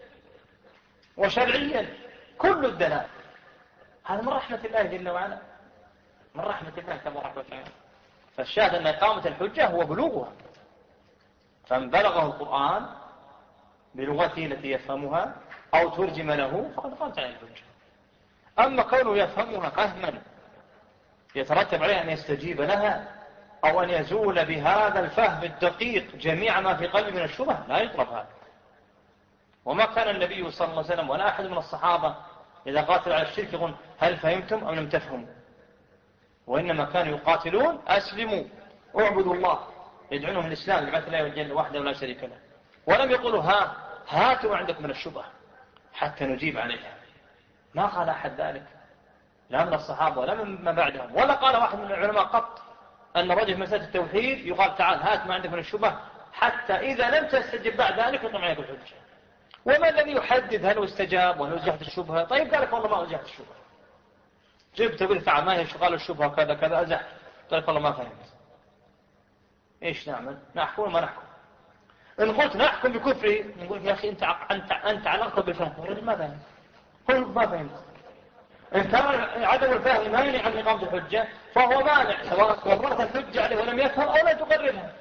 وشرعيا، كل الدلال. هذا من رحمة الله جل وعلا، من رحمة الله تبارك وتعالى. فالشاهد أن إقامة الحجة هو بلوغها، فمن بلغه القرآن بلغته التي يفهمها أو ترجم له فقد قامت عليه الحجة. أما كونه يفهمها فهما يترتب عليه أن يستجيب لها أو أن يزول بهذا الفهم الدقيق جميع ما في قلبه من الشبه، لا يطلب هذا. وما كان النبي صلى الله عليه وسلم ولا أحد من الصحابة إذا قاتل على الشرك يقول هل فهمتم أو لم تفهموا، وإنما كانوا يقاتلون أسلموا اعبدوا الله، يدعونهم الإسلام لعبادة الله والجنة وحده ولا شريك له، ولم يقولوا ها هاتوا عندكم من الشبه حتى نجيب عليها. ما قال أحد ذلك، لا من الصحابة ولا من ما بعدهم، ولا قال واحد من العلماء قط أن رجل في مسألة التوحيد يقال تعال هات ما عندك من الشبه حتى إذا لم تستجب بعد ذلك يطلع عليك الحجة. وما الذي يحدد هل استجاب وهل وجهت الشبهة؟ طيب قالك والله ما وجهت الشبهة، جبت تقول تعال ما هي شغال الشبهة كذا كذا أزحت، قالك والله ما فهمت. إيش نعمل؟ نحكم وما نحكم؟ إن قلت نحكم بكفري نقول يا أخي أنت أنت أنت علقت بالفهم، الرجل ما فهم، قل ما فهمت. إن كان عدم الفهم مانع عن إقامة الحجة فهو مانع، سواء قررت الحجة عليه ولم يفهم أو لا تقررها.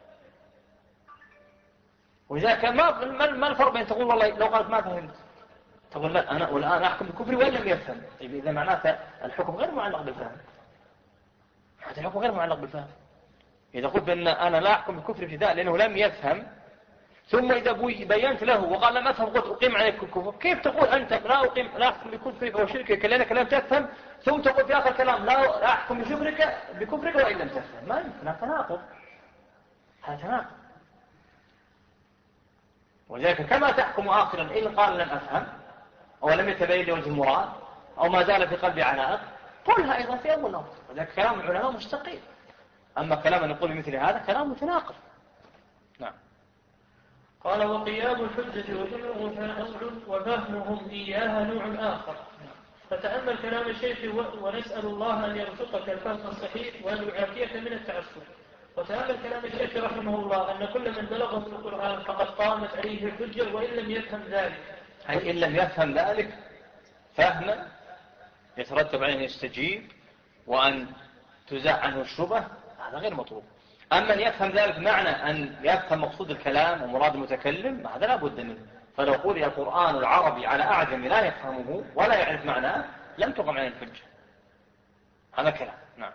وإذا كان ما ما الفرق بين تقول والله لو قالت ما فهمت تقول لا أنا والآن أحكم بكفري وإن لم يفهم، طيب إذا معناته الحكم غير معلق بالفهم، هذا الحكم غير معلق بالفهم. إذا قلت بأن أنا لا أحكم بكفري ابتداء لأنه لم يفهم، ثم إذا بينت له وقال لم أفهم قلت أقيم عليك الكفر، كيف تقول أنت لا أقيم لا أحكم بكفرك وشركك لأنك لم تفهم، ثم تقول في آخر كلام لا أحكم بكفرك بكفرك وإن لم تفهم؟ ما يمكن، هذا تناقض، هذا تناقض. ولذلك كما تحكم آخرا إن قال لم أفهم أو لم يتبين لي وجه المراد أو ما زال في قلبي عناق، قلها أيضا في أول نقطة. وذلك كلام العلماء مستقيم. أما كلام نقول مثل هذا كلام متناقض. نعم. قال وقيام الحجة وجمعها نوع وفهمهم إياها نوع آخر. فتأمل كلام الشيخ ونسأل الله أن يرزقك الفهم الصحيح وأن يعافيك من التعسف. وتأمل كلام الشيخ رحمه الله أن كل من بلغه من القرآن فقد قامت عليه الحجة وإن لم يفهم ذلك، أي إن لم يفهم ذلك فهما يترتب عليه أن يستجيب وأن تزاح عنه الشبه، هذا غير مطلوب. أما أن يفهم ذلك معنى أن يفهم مقصود الكلام ومراد المتكلم، هذا لا بد منه. فلو قرئ القرآن العربي على أعجم لا يفهمه ولا يعرف معناه لم تقم عليه الحجة، هذا كلام. نعم.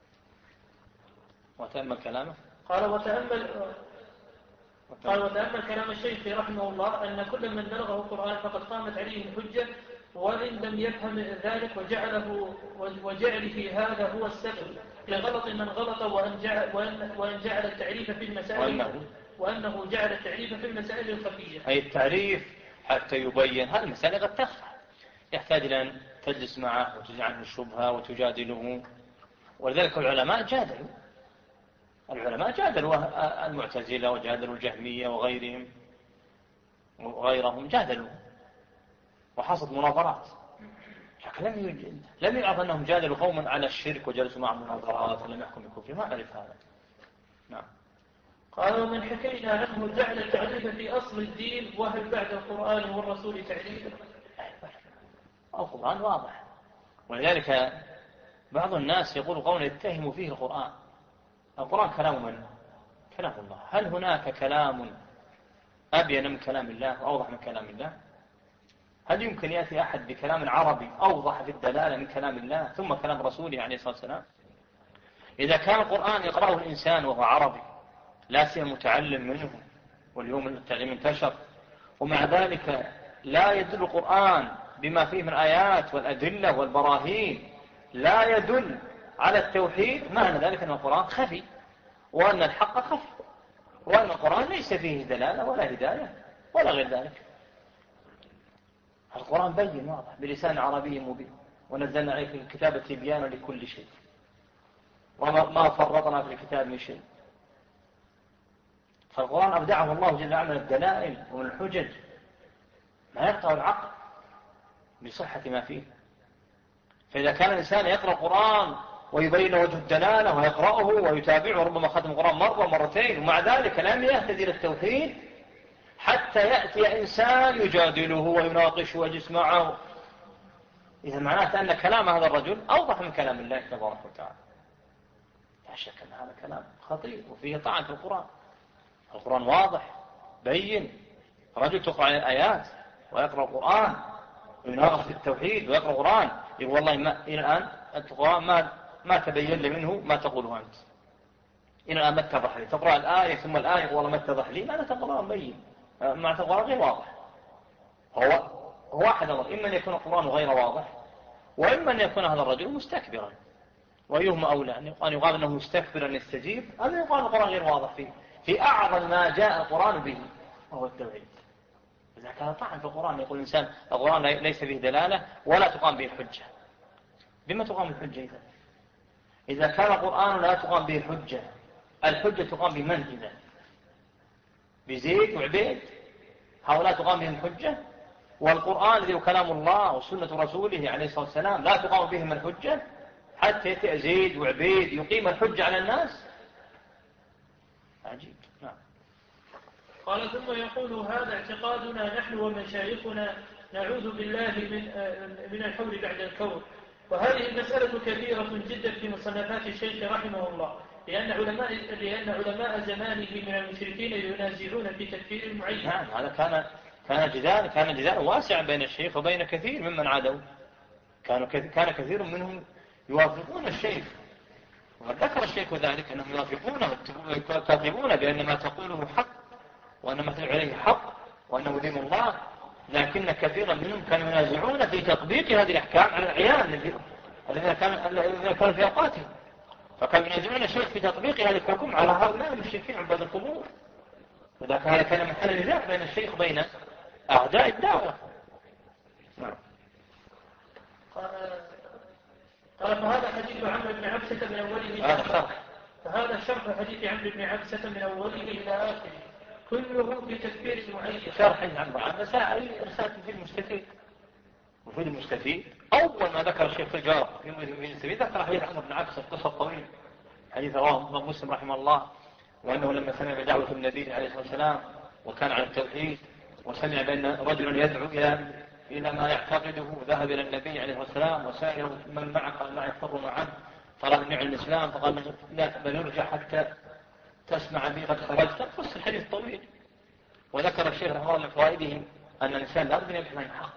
وتأمل كلامه. قال وتأمل قال وتأمل كلام الشيخ رحمه الله أن كل من بلغه القرآن فقد قامت عليه الحجة وإن لم يفهم ذلك وجعله وجعله هذا هو السبب لغلط من غلط وأن جعل, وأن وأن جعل التعريف في المسائل وأنه, وأنه جعل التعريف في المسائل الخفية. أي التعريف حتى يبين هذه المسائل قد تخفى، يحتاج إلى أن تجلس معه وتزيل عنه الشبهة وتجادله. ولذلك العلماء جادلوا العلماء جادلوا المعتزلة وجادلوا الجهمية وغيرهم وغيرهم جادلوا وحصلت مناظرات لكن لم يج... لم يعرف أنهم جادلوا قوما على الشرك وجلسوا معهم مناظرات ولم يحكم بكفر، ما عرف هذا. نعم. قال ومن حكينا عنه جعل التعريف في أصل الدين، وهل بعد القرآن والرسول تعريفا؟ القرآن واضح، ولذلك بعض الناس يقول قولا يتهم فيه القرآن. القرآن كلام من؟ كلام الله. هل هناك كلام أبين من كلام الله وأوضح من كلام الله؟ هل يمكن يأتي أحد بكلام عربي أوضح في الدلالة من كلام الله ثم كلام رسوله عليه الصلاة والسلام؟ إذا كان القرآن يقرأه الإنسان وهو عربي لا سيما متعلم منه، واليوم التعليم انتشر، ومع ذلك لا يدل القرآن بما فيه من الآيات والأدلة والبراهين لا يدل على التوحيد، معنى ذلك أن القرآن خفي وأن الحق خفي وأن القرآن ليس فيه دلالة ولا هداية ولا غير ذلك. القرآن بين واضح بلسان عربي مبين، ونزلنا عليك الكتاب تبيانا لكل شيء وما فرطنا في الكتاب من شيء. فالقرآن أبدعه الله جل وعلا الدلائل ومن الحجج ما يقطع العقل بصحة ما فيه. فإذا كان الإنسان يقرأ القرآن ويبين وجه الدلالة ويقرأه ويتابعه، ربما ختم القرآن مرة مرتين ومع ذلك لم يهتدي للتوحيد، حتى يأتي إنسان يجادله ويناقشه ويجلس معه، إذا معناته أن كلام هذا الرجل أوضح من كلام الله تبارك وتعالى. لا شك أن هذا كلام خطير وفيه طعن في القرآن. القرآن واضح بين. رجل تقرأ الآيات ويقرأ القرآن ويناقش في التوحيد ويقرأ القرآن يقول والله ما إلى الآن القرآن ما ما تبين لي منه ما تقوله أنت، إلى الآن ما اتضح لي. تقرأ الآية ثم الآية والله ما اتضح لي، ماذا تقرأ مبين؟ معنى القرآن غير واضح. هو هو واحد أمر، إما أن يكون القرآن غير واضح وإما أن يكون هذا الرجل مستكبرا، وأيهما أولى أن يقال أنه مستكبرا يستجيب أم يقال القرآن غير واضح فيه في أعظم ما جاء القرآن به وهو التوحيد. إذا كان طعن في القرآن يقول الإنسان القرآن ليس فيه دلالة ولا تقام به الحجة، بما تقام الحجة إذا؟ إذا كان القرآن لا تقام به الحجة، الحجة تقام بمن إذا؟ بزيد وعبيد؟ هؤلاء تقام بهم الحجة؟ والقرآن الذي هو كلام الله وسنة رسوله عليه الصلاة والسلام لا تقام بهم الحجة حتى يأتي زيد وعبيد يقيم الحجة على الناس؟ عجيب. نعم. قال ثم يقول هذا اعتقادنا نحن ومشايخنا، نعوذ بالله من من الحول بعد الكون. وهذه المسألة كثيرة جدا في مصنفات الشيخ رحمه الله، لأن علماء لأن علماء زمانه من المشركين ينازعون في تكفير المعين. نعم، هذا كان كان جدال كان جدال واسعا بين الشيخ وبين كثير ممن عادوا. كانوا كان كثير منهم يوافقون الشيخ، وقد ذكر الشيخ ذلك أنهم يوافقونه ويكذبون بأن ما تقوله حق وأن ما تدعو عليه حق وأنه دين الله، لكن كثيرا منهم كانوا ينازعون في تطبيق هذه الأحكام على العيان الذين كانوا كان في أوقاتهم، فكانوا ينازعون الشيخ في تطبيق هذه الحكم على هؤلاء المشركين عباد القبور. وذلك هذا كان محل نزاع بين الشيخ وبين أعداء الدعوة. نعم. قال فهذا حديث عمرو بن عبسة من أوله هذا شرح فهذا شرح حديث عمرو بن عبسة من أوله إلى آخره كله في تكفير معين. شرح عمرو عبسة رسالة في المستفيد. وفي المستفيد أول ما ذكر الشيخ في الجواب في المستفيد ذكر حديث عمرو بن عبسة قصة طويلة، حديث رواه مسلم رحمه الله، وأنه لما سمع بدعوة النبي عليه الصلاة والسلام وكان على التوحيد وسمع بأن رجل يدعو إلى إلى ما يعتقده ذهب إلى النبي عليه الصلاة والسلام وسائر من معه قال ما يفر معه فرغ نعم الإسلام فقال لا بل يرجع حتى تسمع بي قد خرجت. قص الحديث طويل. وذكر الشيخ رحمه الله من فوائده أن الإنسان لا بد أن يبحث عن الحق.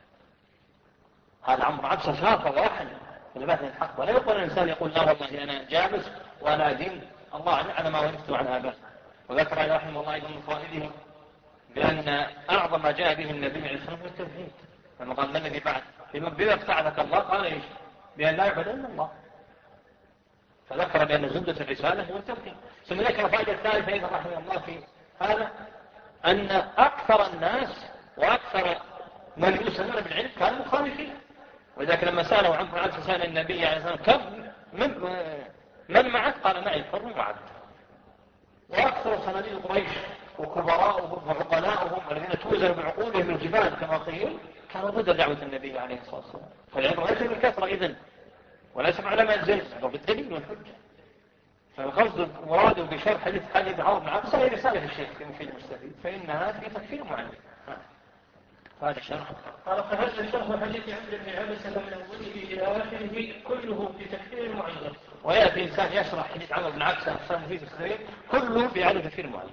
هذا عمرو عبسة شاطر واحد من البحث عن الحق، ولا يقول الإنسان يقول لا والله أنا جالس وأنا أدين الله على ما ورثت عن آبائي. وذكر رحمه الله أيضا من فوائده بأن أعظم ما جاء به النبي عليه الصلاة والسلام هو التوحيد، لما قال ما الذي بعد بما ابتعثك الله قال إيش؟ بأن لا يعبد إلا الله، فذكر بأن زبدة الرسالة هو التوحيد. ثم ذكر فائدة الثالثة أيضا رحمه الله في هذا أن أكثر الناس وأكثر من يسمون بالعلم كانوا مخالفين. وذلك لما سأله عمرو بن عبسة سأل النبي عليه الصلاة والسلام كم من, من معك؟ قال معي حر وعبد. وأكثر صناديد قريش وكبراءهم وعقلاءهم الذين توزن بعقولهم الجبال كما قيل كانوا ضد دعوة النبي عليه الصلاة والسلام. فالعبرة ليس بالكثرة إذن وليس علماء الزيت، العبرة بالدليل والحجة. فالقصد مراده بشرح حديث خالد بن عمرو بن عاص هي رسالة الشيخ في مفيد المستفيد، فإنها في تكفير معين. هذا شرح. قال فهذا شرح حديث عمرو بن عبسة من أوله إلى آخره كله في تكفير معين. ويأتي إنسان يشرح حديث عمرو بن عبسة أحسن مفيد المستفيد كله في علم تكفير معين.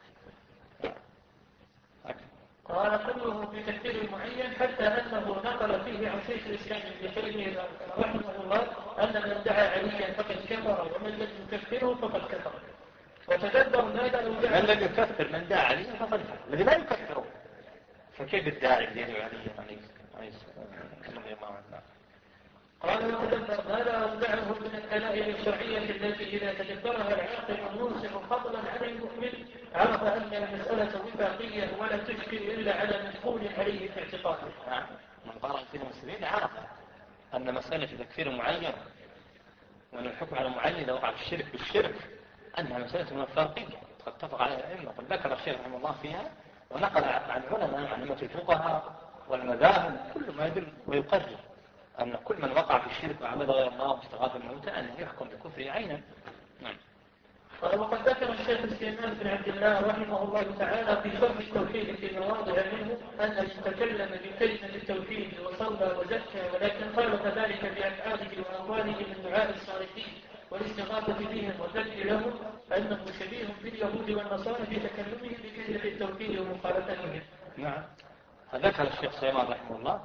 قال كله في تكفير معين حتى أنه نقل فيه عن شيخ الإسلام ابن تيمية رحمه الله أن من دعا عليا فقد كفر ومن لم يكفره فقد كفر. وتدبر ماذا لو دعا من لم يكفر من دعا عليا فقد كفر، الذي لا يكفره فكيف الداعي يدعو عليا عليه كلام الله عنه. قال وتدبر ماذا أودعه من الدلائل الشرعية التي إذا تدبرها العاقل المنصف فضلا عن المؤمن عرف أن المسألة وفاقية ولا تشكل إلا على مدخول عليه في اعتقاده. من قرأ في المسلمين عرف أن مسألة تكفير معين وأن الحكم على معين إذا وقع في الشرك بالشرك أنها مسألة وفاقية قد اتفق عليها الأئمة. قد ذكر الشيخ رحمه الله فيها ونقل عن علماء عن أئمة الفقهاء والمذاهب كل ما يدل ويقرر أن كل من وقع في الشرك وعبد غير الله واستغاث الموتى أنه يحكم بالكفر عينا. نعم. وقد ذكر الشيخ سليمان بن عبد الله رحمه الله تعالى في شرح التوحيد في مواضع منه أن المتكلم بكلمة التوحيد وصلى وزكى ولكن خالف ذلك بأفعاله وأقواله من دعاء الصالحين والاستغاثة بهم والذكر لهم أنه شبيه باليهود والنصارى في تكلمه بكلمة التوحيد ومخالفتهم. نعم. ذكر الشيخ سليمان رحمه الله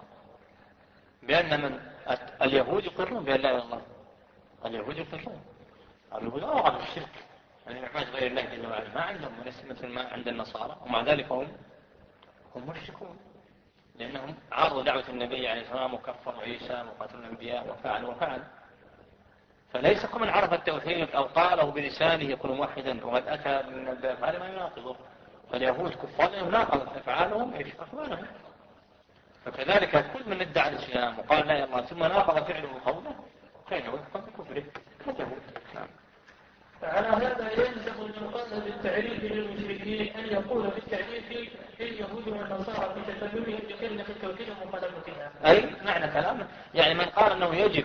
بأن من اليهود يقرون بأن لا إله إلا الله. اليهود يقرون اليهود أوقع في الشرك يعني عباد غير الله جل وعلا ما عندهم مثل ما عند النصارى ومع ذلك هم هم مشركون لأنهم عارضوا دعوة النبي عليه الصلاة والسلام وكفروا عيسى وقتلوا الأنبياء وفعل وفعل. فليس كل من عرف التوحيد أو قاله بلسانه يكون موحدا وقد أتى من الأفعال ما يناقضه. فاليهود كفار لأنهم ناقضت أفعالهم إيش أفعالهم. فكذلك كل من ادعى الإسلام وقال لا إله إلا الله ثم ناقض فعله وقوله فإنه يحكم بكفره كاليهود. نعم. فعلى هذا يلزم المقال بالتعريف للمشركين أن يقول بالتعريف لليهود والنصارى في تكلمهم بكلمة التوحيد ومخالفتها. أي معنى كلامه يعني من قال أنه يجب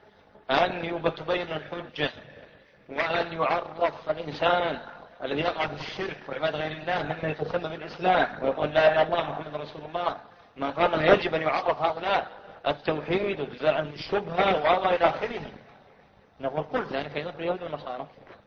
أن تبين الحجة وأن يعرف الإنسان الذي يقع في الشرك وعباد غير الله مما يتسمى بالإسلام ويقول لا إله إلا الله محمد رسول الله. من قال أنه يجب أن يعرف هؤلاء التوحيد وتزال عنه الشبهة وما إلى آخره نقول قل ذلك أيضا في اليهود والنصارى.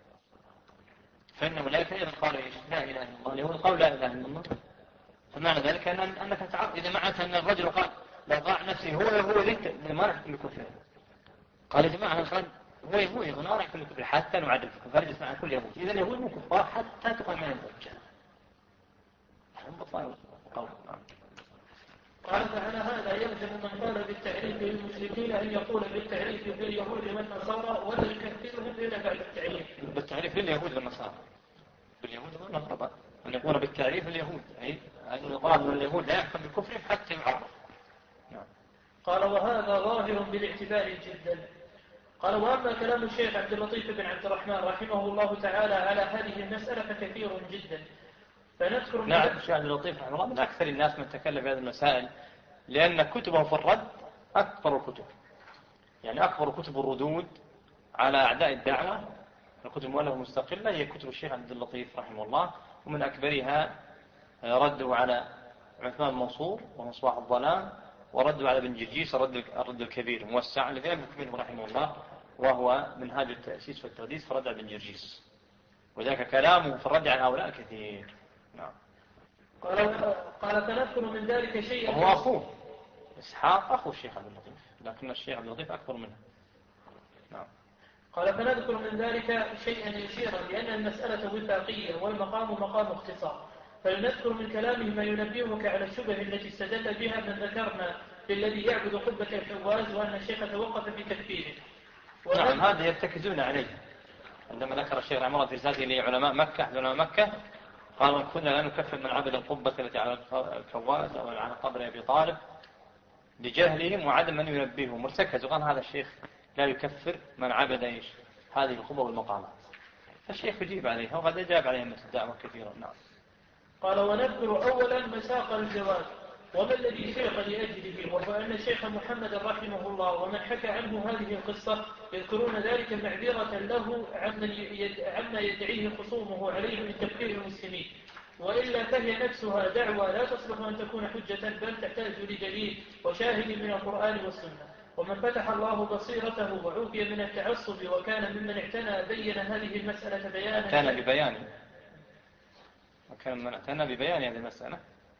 فإن أولئك أيضا قالوا لا إله إلا الله اليهود قالوا لا إله إلا الله. فمعنى ذلك أن أنك تعرف إذا معنى أن الرجل قال لو ضاع نفسي هو هو ذلك ما نحكم بكفر. قال يا جماعة قال هو هو يهود ما نحكم بكفر حتى نعدل فيكم فرجس مع كل يهود. إذا اليهود مو كفار حتى تقام من الحجة. قال فعلى هذا يلزم من قال بالتعريف للمشركين أن يقول بالتعريف لليهود والنصارى ولا يكفرهم إلا بعد التعريف. بالتعريف لليهود والنصارى. باليهود والنصارى أن يقول بالتعريف لليهود أي أن يقال أن اليهود لا يحكم بالكفر حتى يعرف. نعم. قال وهذا ظاهر بالاعتبار جدا. قال وأما كلام الشيخ عبد اللطيف بن عبد الرحمن رحمه الله تعالى على هذه المسألة فكثير جدا. فنذكر نعم الشيخ عبد اللطيف رحمه الله من أكثر الناس من تكلم في هذه المسائل لأن كتبه في الرد أكبر الكتب يعني أكبر كتب الردود على أعداء الدعوة. الكتب المؤلفة المستقلة هي كتب الشيخ عبد اللطيف رحمه الله ومن أكبرها ردوا على عثمان المنصور ومصباح الظلام وردوا على ابن جرجيس الرد الرد الكبير موسع الذي لم يكن منه رحمه الله وهو منهاج التأسيس والتقديس فرد على ابن جرجيس وذاك كلامه في الرد على هؤلاء كثير. نعم. قال قال فنذكر من ذلك شيئا وهو أخوه إسحاق أخو الشيخ عبد اللطيف لكن الشيخ عبد اللطيف أكبر منه. نعم. قال فنذكر من ذلك شيئا يسيرا لأن المسألة وفاقية والمقام مقام اختصار. فلنذكر من كلامه ما ينبهك على الشبه التي استدل بها من ذكرنا بالذي يعبد قبة الحواز وأن الشيخ توقف في تكفيره. نعم هذا يرتكزون عليه عندما ذكر الشيخ عمر في رسالته لعلماء مكة علماء مكة قالوا كنا لا نكفر من عبد القبة التي على الكواز أو على قبر أبي طالب لجهلهم وعدم من ينبههم مرتكز. وقال هذا الشيخ لا يكفر من عبد إيش هذه القبة والمقامات. فالشيخ يجيب عليها وقد أجاب عليها من الدعوة كثيرا. نعم. قال ونذكر أولا مساق الجواز وما الذي سيق لأجله؟ وهو أن الشيخ محمد رحمه الله ومن حكى عنه هذه القصة يذكرون ذلك معذرة له عما يدعيه خصومه عليه من تكفير المسلمين، وإلا فهي نفسها دعوة لا تصلح أن تكون حجة، بل تحتاج لدليل وشاهد من القرآن والسنة. ومن فتح الله بصيرته وعوفي من التعصب وكان ممن اعتنى بين هذه المسألة بيانا اعتنى ببيان وكان من اعتنى ببيان هذه المسألة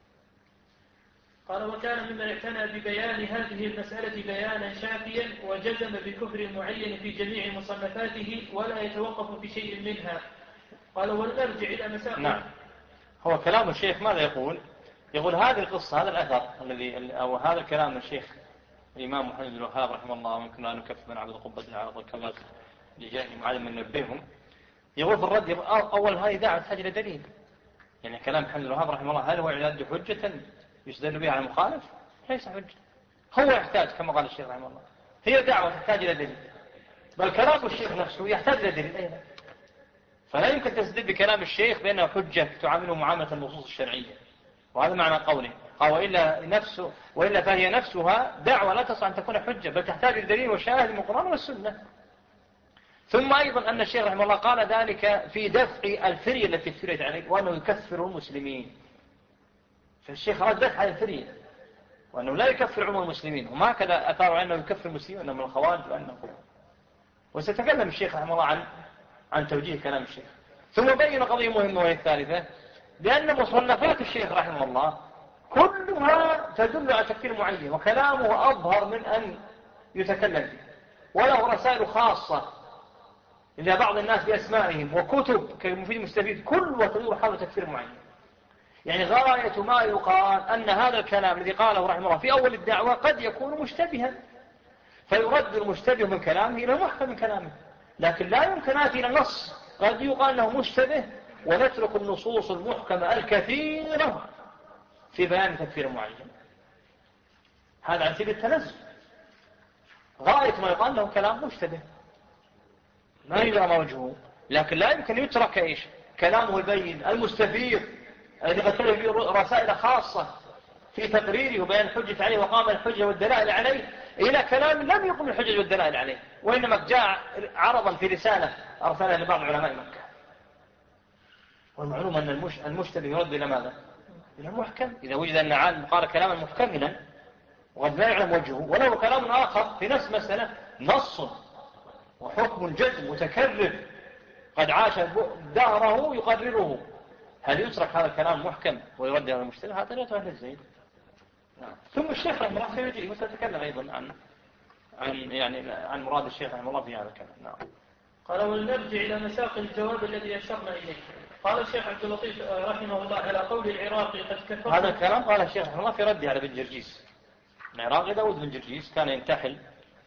قال وكان ممن اعتنى ببيان هذه المسألة بيانا شافيا وجزم بكفر معين في جميع مصنفاته ولا يتوقف في شيء منها. قال ونرجع إلى مسائل. نعم. هو كلام الشيخ ماذا يقول؟ يقول هذه القصة، هذا الأثر الذي أو هذا الكلام الشيخ الإمام محمد بن الوهاب رحمه الله، ممكن أن نكفر من عبد القبة العرض والكبات لجاه معلم من نبههم. يقول في الرد أول هذه دعوة تحتاج إلى دليل. يعني كلام محمد بن الوهاب رحمه الله هل هو يعد حجة يستدل بها على المخالف؟ ليس حجة. هو يحتاج كما قال الشيخ رحمه الله، هي دعوة تحتاج إلى دليل، بل كلام الشيخ نفسه يحتاج إلى دليل أيضا. فلا يمكن تستدل بكلام الشيخ بأنه حجة تعامله معاملة النصوص الشرعية، وهذا معنى قوله قال وإلا, نفسه وإلا فهي نفسها دعوة لا تستطيع أن تكون حجة، بل تحتاج لدليل وشاهد من القرآن والسنة. ثم أيضا أن الشيخ رحمه الله قال ذلك في دفع الفرية التي افتريت عليه، وأنه يكفر المسلمين. فالشيخ رد دفع الفرية وأنه لا يكفر عموم المسلمين، وما كذا أثاروا أنه يكفر المسلمين وأنه من الخوارج وأنه. وستكلم الشيخ رحمه الله عن عن توجيه كلام الشيخ. ثم بين قضية مهمة وهي الثالثة، بأن مصنفات الشيخ رحمه الله كلها تدل على تكفير معين، وكلامه أظهر من أن يتكلم فيه، وله رسائل خاصة إلى بعض الناس بأسمائهم، وكتب كمفيد مستفيد كلها تدور حول تكفير معين. يعني غاية ما يقال أن هذا الكلام الذي قاله رحمه الله في أول الدعوة قد يكون مشتبها، فيرد المشتبه من كلامه إلى المحكم من كلامه، لكن لا يمكن أن إلى النص. قد يقال أنه مشتبه ونترك النصوص المحكمة الكثيرة في بيان تكفير معين. هذا عن سبيل التنزل. غاية ما يقال له كلام مشتبه ما يدرى ما وجهه، لكن لا يمكن يترك إيش كلامه البين المستفيض الذي قد تلف فيه رسائل خاصة في تقريره وبيان الحجة عليه وقام الحجة والدلائل عليه إلى كلام لم يقم الحجة والدلائل عليه، وإنما جاء عرضا في رسالة أرسلها لبعض علماء مكة. والمعلوم أن المش... المشتبه يرد إلى ماذا؟ إلى المحكم. إذا وجد أن عالم قال كلاما محكملا وقد لا يعلم وجهه، وله كلام آخر في نفس مسألة نص وحكم الجزم متكرر قد عاش دهره يقرره، هل يترك هذا الكلام محكم ويرد على المشتبه؟ هذا لا يتوهل الزيد. نعم. ثم الشيخ رحمه الله سيجي وسيتكلم أيضا عن عن يعني عن مراد الشيخ رحمه الله في هذا الكلام. نعم. قال ونرجع إلى مساق الجواب الذي أشرنا إليه. قال الشيخ عبد اللطيف رحمه الله على قول العراقي قد كفر. هذا الكلام قال الشيخ رحمه الله في رده على بن جرجيس. العراقي داود بن جرجيس كان ينتحل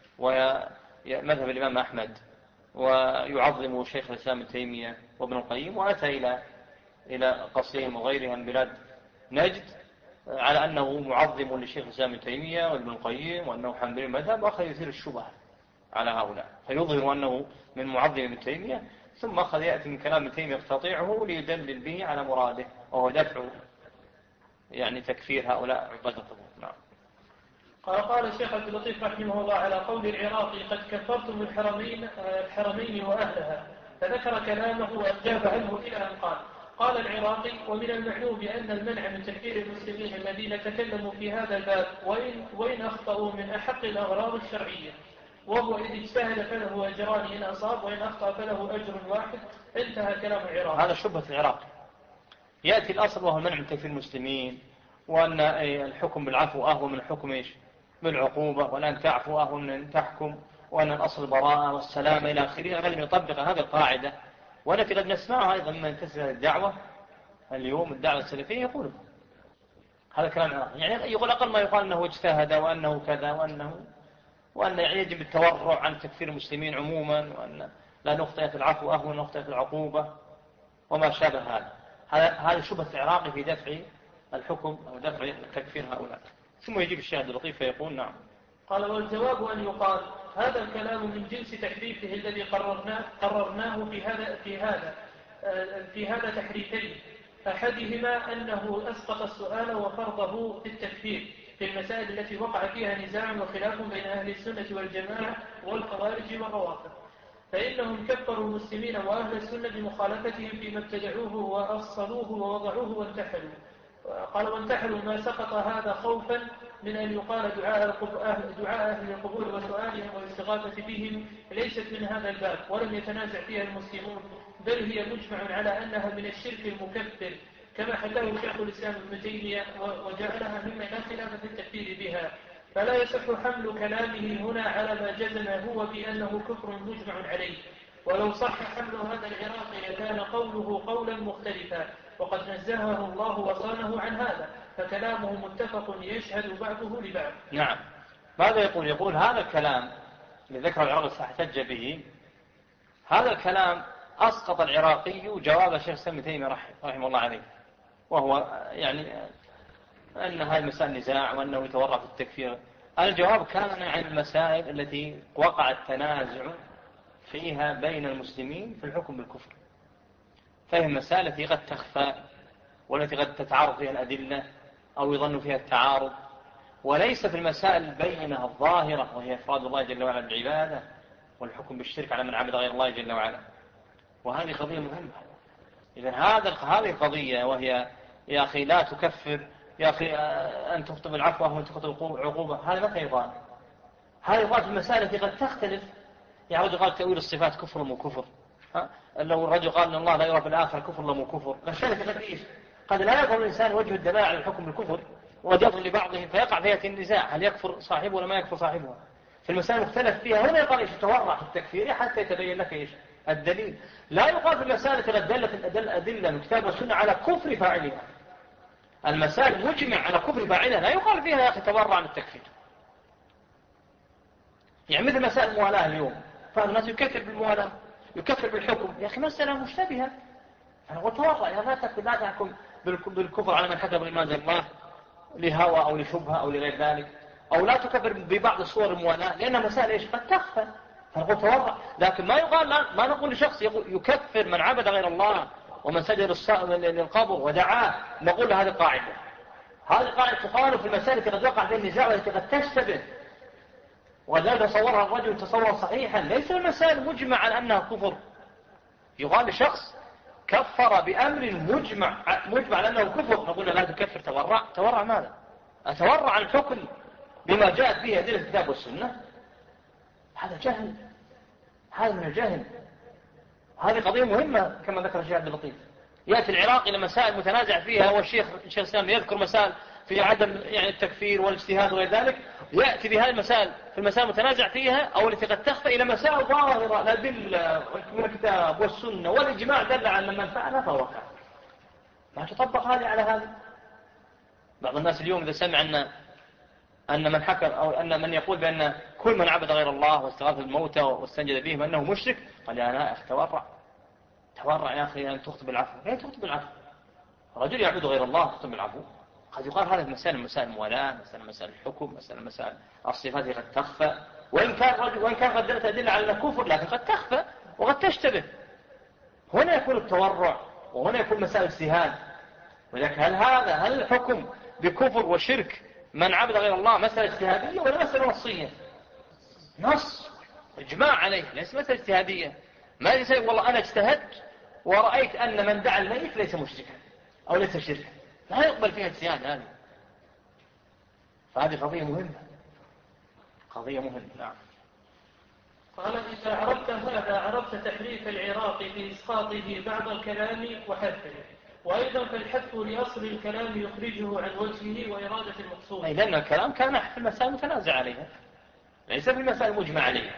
ومذهب الإمام أحمد ويعظم شيخ الإسلام ابن تيمية وابن القيم، وأتى إلى إلى قصيم وغيرها من بلاد نجد على أنه معظم لشيخ الإسلام ابن تيمية وابن القيم وأنه حنبلي المذهب، وأخذ يثير الشبهة على هؤلاء فيظهر أنه من معظم ابن تيمية، ثم أخذ يأتي من كلام ابن تيمية يقتطعه ليدلل به على مراده وهو دفع يعني تكفير هؤلاء عباد القبور. نعم. قال قال الشيخ عبد اللطيف رحمه الله على قول العراقي قد كفرتم الحرمين الحرمين وأهلها، فذكر كلامه وأجاب عنه إلى أن قال قال العراقي ومن المعلوم أن المنع من تكفير المسلمين الذين تكلموا في هذا الباب وإن, وإن أخطأوا من أحق الأغراض الشرعية، وهو إذ اجتهد فله أجران إن أصاب وإن أخطأ فله أجر واحد. انتهى كلام العراقي. هذا شبهة العراقي. يأتي الأصل وهو المنع من تكفير المسلمين، وأن الحكم بالعفو أهون من الحكم إيش بالعقوبة، وأن تعفو أهون من أن تحكم، وأن الأصل البراءة والسلامة إلى آخره. لم يطبق هذه القاعدة، والتي قد نسمعها أيضا من ينتسب الدعوة اليوم الدعوة السلفية يقول هذا كلام عراقي. يعني يقول أقل ما يقال أنه اجتهد وأنه كذا وأنه وأن يجب التورع عن تكفير المسلمين عموما، وأن لا نخطئ في العفو أهون نخطئ في العقوبة وما شابه هذا. هذا شبهة العراقي في دفع الحكم أو دفع تكفير هؤلاء. ثم يجيب الشيخ اللطيف فيقول نعم. قال والجواب أن يقال هذا الكلام من جنس تحريفه الذي قررناه قررناه في هذا في هذا في هذا تحريفين. أحدهما أنه أسقط السؤال وفرضه في التكفير في المسائل التي وقع فيها نزاع وخلاف بين أهل السنة والجماعة والخوارج والروافض، فإنهم كفروا المسلمين وأهل السنة بمخالفتهم فيما ابتدعوه وأصلوه ووضعوه وانتحلوا. قال وانتحلوا ما سقط هذا خوفا من أن يقال دعاء دعاء أهل القبور وسؤالهم والاستغاثة بهم ليست من هذا الباب، ولم يتنازع فيها المسلمون، بل هي مجمع على أنها من الشرك المكفر كما حلاه شيخ الإسلام ابن تيمية وجعلها مما لا خلاف في التكفير بها. فلا يصح حمل كلامه هنا على ما جزم هو بأنه كفر مجمع عليه، ولو صح حمل هذا العراقي لكان قوله قولا مختلفا، وقد نزهه الله وصانه عن هذا، فكلامه متفق يشهد بعضه لبعض. نعم. ماذا يقول؟ يقول هذا الكلام اللي ذكر العراقي احتج به، هذا الكلام أسقط العراقي جواب الشيخ الإسلام ابن تيمية رحمه الله عليه، وهو يعني أن هذه مسائل نزاع وأنه يتورع في التكفير. الجواب كان عن المسائل التي وقع التنازع فيها بين المسلمين في الحكم بالكفر، فهي المسائل التي قد تخفى والتي قد تتعارض فيها الأدلة أو يظن فيها التعارض، وليس في المسائل البينة الظاهرة وهي إفراد الله جل وعلا بالعبادة والحكم بالشرك على من عبد غير الله جل وعلا. وهذه قضية مهمة. إذن هذا هذه القضية وهي يا أخي لا تكفر، يا أخي أن تخطب العفو وأن تخطب العقوبة، هذا متى يقال؟ هذا يقال في المسائل التي قد تختلف. يعني رجل قال تأويل الصفات كفر وكفر، لو الرجل قال أن الله لا يرى في الآخرة كفر لم كفر، فالشرك قد إيش؟ قد لا يقول الإنسان وجه الدلالة على الحكم بالكفر وقد يظهر لبعضهم فيقع فيها النزاع هل يكفر صاحبه ولا ما يكفر صاحبه. في المسائل المختلف فيها هنا يقال إيش؟ تورع في التكفير حتى يتبين لك إيش الدليل. لا يقال في المسائل التي دلت الأدلة من كتاب والسنة على كفر فاعلها. المسائل مجمع على كفر فاعلها لا يقال فيها يا أخي تورع عن التكفير. يعني مثل مسائل الموالاة اليوم، فالناس يكفر بالموالاة يكفر بالحكم، يا أخي مسألة مشتبهة، أنا قلت تورع لا تكفر لا تحكم بالكفر على من حكم بما أنزل الله لهوى أو لشبهة أو لغير ذلك، أو لا تكفر ببعض الصور الموالاة لأن مسائل إيش قد تخفى، فنقول تورع. لكن ما يقال لا ما نقول لشخص يكفر من عبد غير الله ومن سجد للقبر ودعاه، نقول له هذه قاعدة، هذه قاعدة تقال في المسائل التي قد وقع فيها النزاع والتي قد تشتبه وذلك تصورها الرجل تصورا صحيحا، ليس المسائل مجمع على أنها كفر. يقال لشخص كفر بأمر مجمع مجمع على أنه كفر، نقول له لا تكفر، تورع. تورع ماذا؟ أتورع عن الحكم بما جاءت به أدلة الكتاب والسنة؟ هذا جهل، هذا من الجهل. هذه قضية مهمة كما ذكر الشيخ عبد اللطيف. يأتي العراقي لمسائل متنازع فيها، والشيخ الشيخ الإسلام يذكر مسائل في عدم يعني التكفير والاجتهاد وغير ذلك، يأتي بهذه المسائل في المسائل المتنازع فيها أو التي قد تخفى إلى مسائل ظاهرة الأدلة من الكتاب والسنة والإجماع دل على من فعل فهو كافر. ما تطبق هذه على هذا. بعض الناس اليوم إذا سمع أن أن من حكم أو أن من يقول بأن كل من عبد غير الله واستغاث بالموتى واستنجد بهم أنه مشرك، قال يا أنا أتورع تورع يا أخي أن تخطب العفو. لا تخطب العفو، رجل يعبد غير الله تخطب العفو. قد يقال هذا مسائل مسائل الموالاة، مسائل مسائل الحكم، مسائل مسائل الصفات قد تخفى، وإن كان رجل وإن كان قد دلت أدلة على الكفر لكن قد تخفى وقد تشتبه. هنا يكون التورع وهنا يكون مسائل اجتهاد. ولكن هل هذا هل الحكم بكفر وشرك من عبد غير الله مسألة اجتهادية ولا مسألة نصية؟ نص إجماع عليه، ليس مسألة اجتهادية. ما يقول والله أنا اجتهدت ورأيت أن من دعا الميت ليس مشركا أو ليس شركا، لا يقبل فيها اجتهاد هذه. فهذه قضية مهمة، قضية مهمة. نعم. قال إذا عرفت هذا عرفت تحريف العراقي في إسقاطه بعض الكلام وحذفه، وأيضا فالحذف لأصل الكلام يخرجه عن وجهه وإرادة المقصود. أي لأن الكلام كان في المسائل متنازع عليها ليس في المسائل مجمع عليها.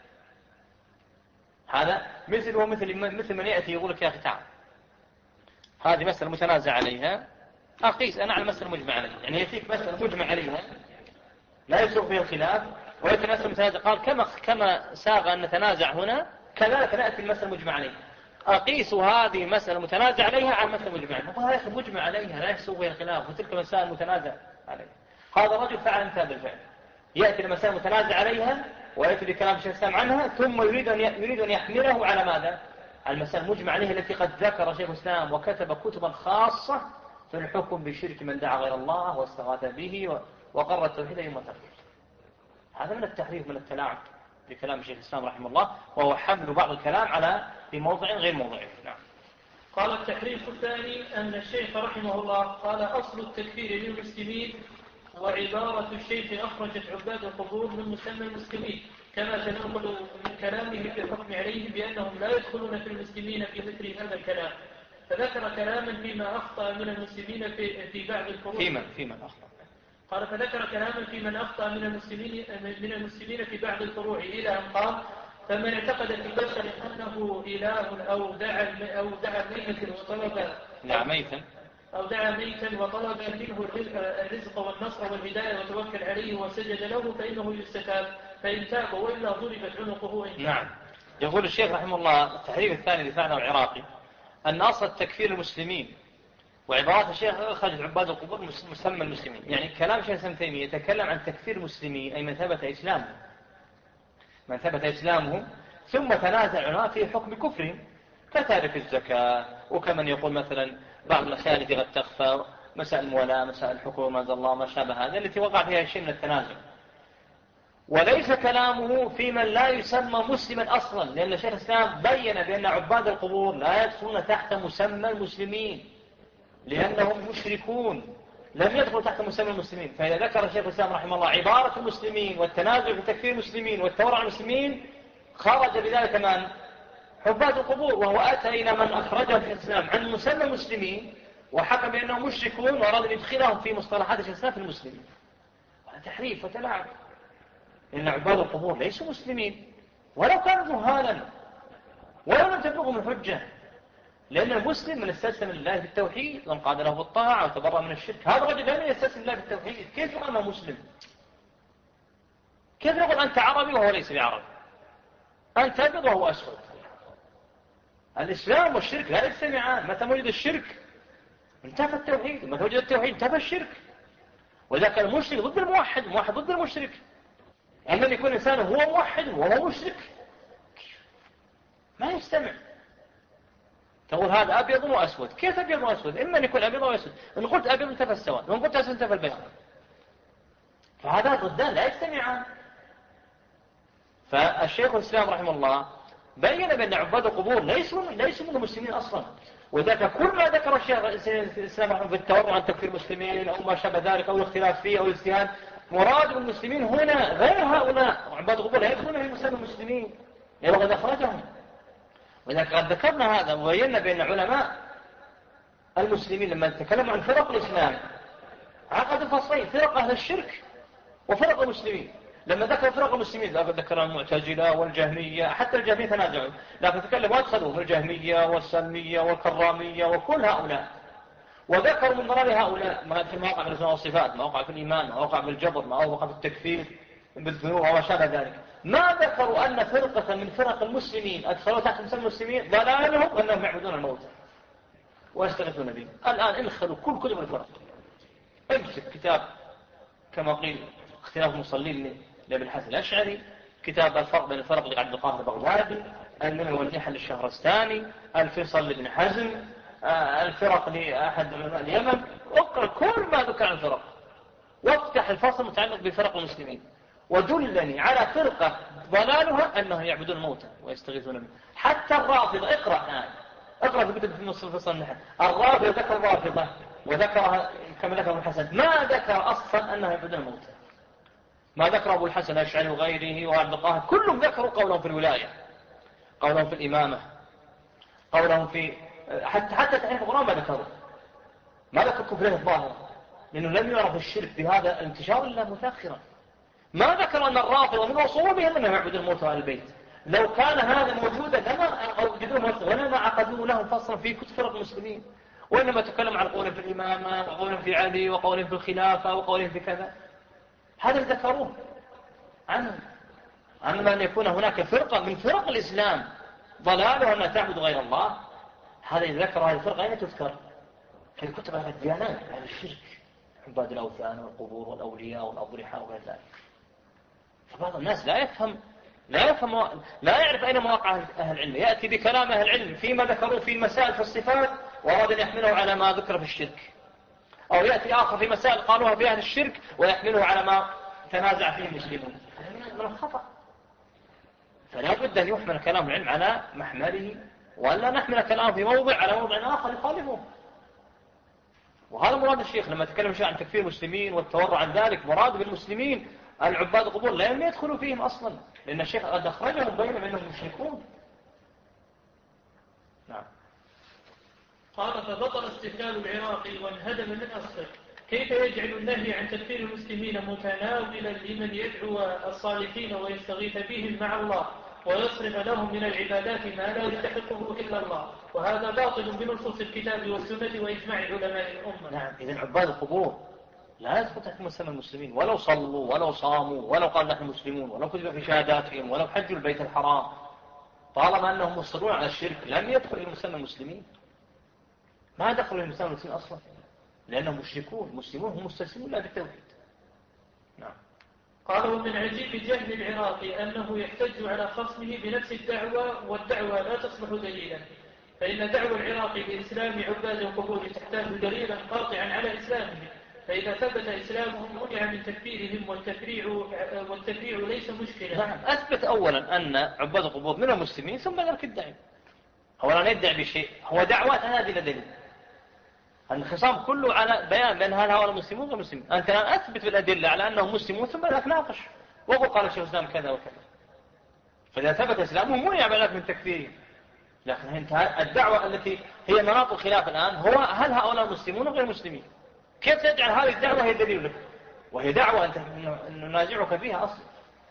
هذا مثل ومثل مثل من يأتي يقول لك يا أخي تعال هذه مسألة متنازع عليها أقيس أنا على مسألة مجمع عليها، يعني يأتيك مسألة مجمع عليها لا يسوق فيها الخلاف ويتناسب المتنازع، قال كما كما ساغ أن نتنازع هنا كذلك نأتي المسألة مجمع عليها، أقيس هذه مسألة متنازع عليها على مسألة مجمع عليها. نقول هذا مجمع عليها لا يسوق فيها الخلاف وتلك مسائل متنازع عليها. هذا الرجل فعل مثل هذا الفعل، يأتي المسائل متنازع عليها ويأتي بكلام الشيخ الإسلام عنها ثم يريد أن يريد أن يحمله على ماذا؟ المسائل المجمع عليها التي قد ذكر شيخ الإسلام وكتب كتبا خاصة في الحكم بشرك من دعا غير الله واستغاث به وقر التوحيد يوم التفريق. هذا من التحريف من التلاعب بكلام شيخ الإسلام رحمه الله، وهو حمل بعض الكلام على في موضع غير موضعه. نعم. قال التحريف الثاني أن الشيخ رحمه الله قال أصل التكفير للمسلمين وعبارة الشيخ أخرجت عباد القبور من مسمى المسلمين، كما تنقل من كلامه في الحكم عليه بأنهم لا يدخلون في المسلمين في ذكر هذا الكلام، فذكر كلاما فيما أخطأ من المسلمين في, في بعض الفروع. في من في من أخطأ قال فذكر كلاما في من أخطأ من المسلمين من المسلمين في بعض الفروع إلى أن قال فمن اعتقد في البشر أنه إله أو دعا أو دعا ميتا وطلب دعا ميتا أو دعا ميتا وطلب منه الرزق والنصر والهداية وتوكل عليه وسجد له فإنه يستتاب، فإن تاب وإلا ضربت عنقه إن. نعم. يقول الشيخ رحمه الله التحريف الثاني لفعله العراقي أن أصل تكفير المسلمين وعبارات الشيخ أخرجت عباد القبور مسمى المسلمين. يعني كلام شيخ ابن تيمية يتكلم عن تكفير المسلمين أي من ثبت إسلامه من ثبت إسلامه ثم تنازع العلماء في حكم كفرهم كتارك الزكاة، وكمن يقول مثلا بعض الأشياء التي قد تخفى مسائل المولاة مسائل الحكم ما الله ما شابه هذا التي وقع فيها شيء من التنازع. وليس كلامه في من لا يسمى مسلما أصلا، لأن شيخ الإسلام بين بأن عباد القبور لا يدخلون تحت مسمى المسلمين لأنهم مشركون لم يدخلوا تحت مسمى المسلمين. فإذا ذكر الشيخ الإسلام رحمه الله عبارة المسلمين والتنازع في تكفير المسلمين والتورع عن المسلمين خرج بذلك من عباد القبور، وهو أتى إلى من أخرجه في الإسلام عن مسمى المسلمين وحكم بأنهم مشركون وأراد أن يدخلهم في مصطلحات الشيخ الإسلام في المسلمين. هذا تحريف وتلاعب، لأن عباد القبور ليسوا مسلمين ولو كانوا جهالا ولو لم تبلغهم الحجة، لأن المسلم من استسلم لله بالتوحيد وانقاد له بالطاعة وتبرأ من الشرك. هذا الرجل لم يستسلم لله بالتوحيد، كيف يقول أنه مسلم؟ كيف يقول أنت عربي وهو ليس بعربي؟ أنت أبيض وهو أسود؟ الإسلام والشرك لا يجتمعان. متى وجد الشرك انتفى التوحيد، متى وجد التوحيد انتفى الشرك. وإذا كان المشرك ضد الموحد الموحد ضد المشرك، أما أن يكون الإنسان هو موحد وهو مشرك ما يجتمع. تقول هذا أبيض وأسود، كيف أبيض وأسود؟ إما أن يكون أبيض وأسود، إن قلت أبيض انتفى السواد وإن قلت أسود انتفى البياض، فهذا ضدان لا يجتمعان. فالشيخ الإسلام رحمه الله بين بأن عباد القبور ليسوا ليسوا من المسلمين أصلا، وذاك كل ما ذكر الشيخ الإسلام رحمه في التورع عن تكفير المسلمين أو ما شابه ذلك أو الاختلاف فيه أو الاجتهاد، مراد المسلمين هنا غير هؤلاء. وعباد القبور لا يدخلون في مسلم المسلمين يبغى أخرجهم. وإذا قد ذكرنا هذا وبينا بأن علماء المسلمين لما تكلموا عن فرق الإسلام عقدوا فصلين: فرق أهل الشرك وفرق المسلمين. لما ذكر فرق المسلمين ذكر المعتزلة والجهمية، حتى الجهمية تنازعوا، لكن تكلموا وادخلوا في الجهمية والسلمية والكرامية وكل هؤلاء، وذكروا من ضلال هؤلاء في مواقع الأسماء والصفات، مواقع في الإيمان، مواقع في الجبر، مواقع في التكفير بالذنوب وما شابه ذلك. ما ذكروا أن فرقة من فرق المسلمين أدخلوا تحت مسمى المسلمين ضلالهم أنهم يعبدون الموت ويستغيثون به. الآن ادخلوا كل كتب الفرق، امسك كتاب كما قيل اختلاف المصلين لابن الحسن الأشعري، كتاب الفرق بين الفرق لعبد القاهر البغدادي، المنع والنحى للشهرستاني، الفصل لابن حزم، الفرق لأحد علماء اليمن. اقرأ كل ما ذكر عن الفرق وافتح الفصل المتعلق بفرق المسلمين ودلني على فرقة ضلالها أنهم يعبدون الموتى ويستغيثون به. حتى الرافضة اقرأ الآن، اقرأ في كتب في نص الفصل النحل، الرافضة ذكر الرافضة وذكرها كما ذكر ابو الحسن، ما ذكر أصلا أنهم يعبدون الموتى. ما ذكر أبو الحسن الأشعري وغيره وعبد القاهر كلهم ذكروا قولهم في الولاية، قولهم في الإمامة، قولهم في حتى حتى تحريف القرآن ما ذكروا، ما ذكر كفره الظاهر، لأنه لم يعرف الشرك بهذا الانتشار إلا متأخرا. ما ذكر أن الرافضة من أصولهم أنهم يعبدون الموتى وأهل البيت. لو كان هذا موجودا لما أوجدوه موتى ولما عقدوا لهم فصلا في كتب فرق المسلمين، وإنما تكلم عن قولهم في الإمامة وقولهم في علي وقولهم في الخلافة وقولهم في كذا. هذا اللي ذكروه عنهم. أما أن يكون هناك فرقة من فرق الإسلام ضلالها أنها تعبد غير الله، هذا إذا ذكر هذه الفرقة أين تذكر؟ في كتب أهل الديانات، أهل الشرك، عباد الأوثان والقبور والأولياء والأضرحة وغير ذلك. فبعض الناس لا يفهم لا يفهم، لا يعرف أين مواقع أهل العلم، يأتي بكلام أهل العلم فيما ذكروا في مسائل في الصفات وأراد أن يحمله على ما ذكر في الشرك، أو يأتي آخر في مسائل قالوها في أهل الشرك ويحمله على ما تنازع فيه المسلمون. هذا من الخطأ. فلا بد أن يحمل كلام العلم على محمله، ولا نحمل كلام في موضع على موضع آخر يخالفه. وهذا مراد الشيخ لما تكلم شيء عن تكفير المسلمين والتورع عن ذلك، مراد بالمسلمين العباد القبور لا يدخلوا فيهم أصلا، لأن الشيخ قد أخرجهم بينهم أنهم مشركون. نعم. قال فبطل استدلال العراقي وانهدم من أصله. كيف يجعل النهي عن تكفير المسلمين متناولا لمن يدعو الصالحين ويستغيث بهم مع الله ويصرف لهم من العبادات ما لا يستحقه إلا الله، وهذا باطل بنصوص الكتاب والسنة وإجماع علماء الأمة. نعم. إذن عباد القبور لا يثبت تحكم مسمى المسلمين، ولو صلوا ولو صاموا ولو قالوا نحن مسلمون ولو كتب في شهاداتهم ولو حجوا البيت الحرام، طالما أنهم مصرون على الشرك لم يدخل إلى مسمى المسلمين، ما دخلوا إلى مسمى المسلمين أصلا، لأنهم مشركون. المسلمون هم مستسلمون لا بالتوحيد. نعم. قال ومن عجيب جهل العراقي أنه يحتج على خصمه بنفس الدعوة، والدعوة لا تصبح دليلا، فإن دعوى العراقي بإسلام عباد القبور تحتاج دليلا قاطعا على إسلامهم، فإذا ثبت إسلامهم منع من تكفيرهم، والتفريع, والتفريع ليس مشكلة. نعم. أثبت أولا أن عباد القبور من المسلمين، ثم ذلك الدعي. أولا يدعي بشيء هو دعوات هذه دليل. الخصام كله على بيان بأن هل هؤلاء المسلمون غير مسلمين. أنت الآن أثبت بالأدلة على أنهم مسلمون، ثم لا تناقش وقل قال الشيخ الإسلام كذا وكذا، فإذا ثبت إسلامهم منع بالك من تكفيرهم. لكن انت الدعوة التي هي مناط الخلاف الآن هو هل هؤلاء مسلمون غير مسلمين. كيف تجعل هذه الدعوة هي دليل لك، وهي دعوة أنت ننازعك فيها أصلا.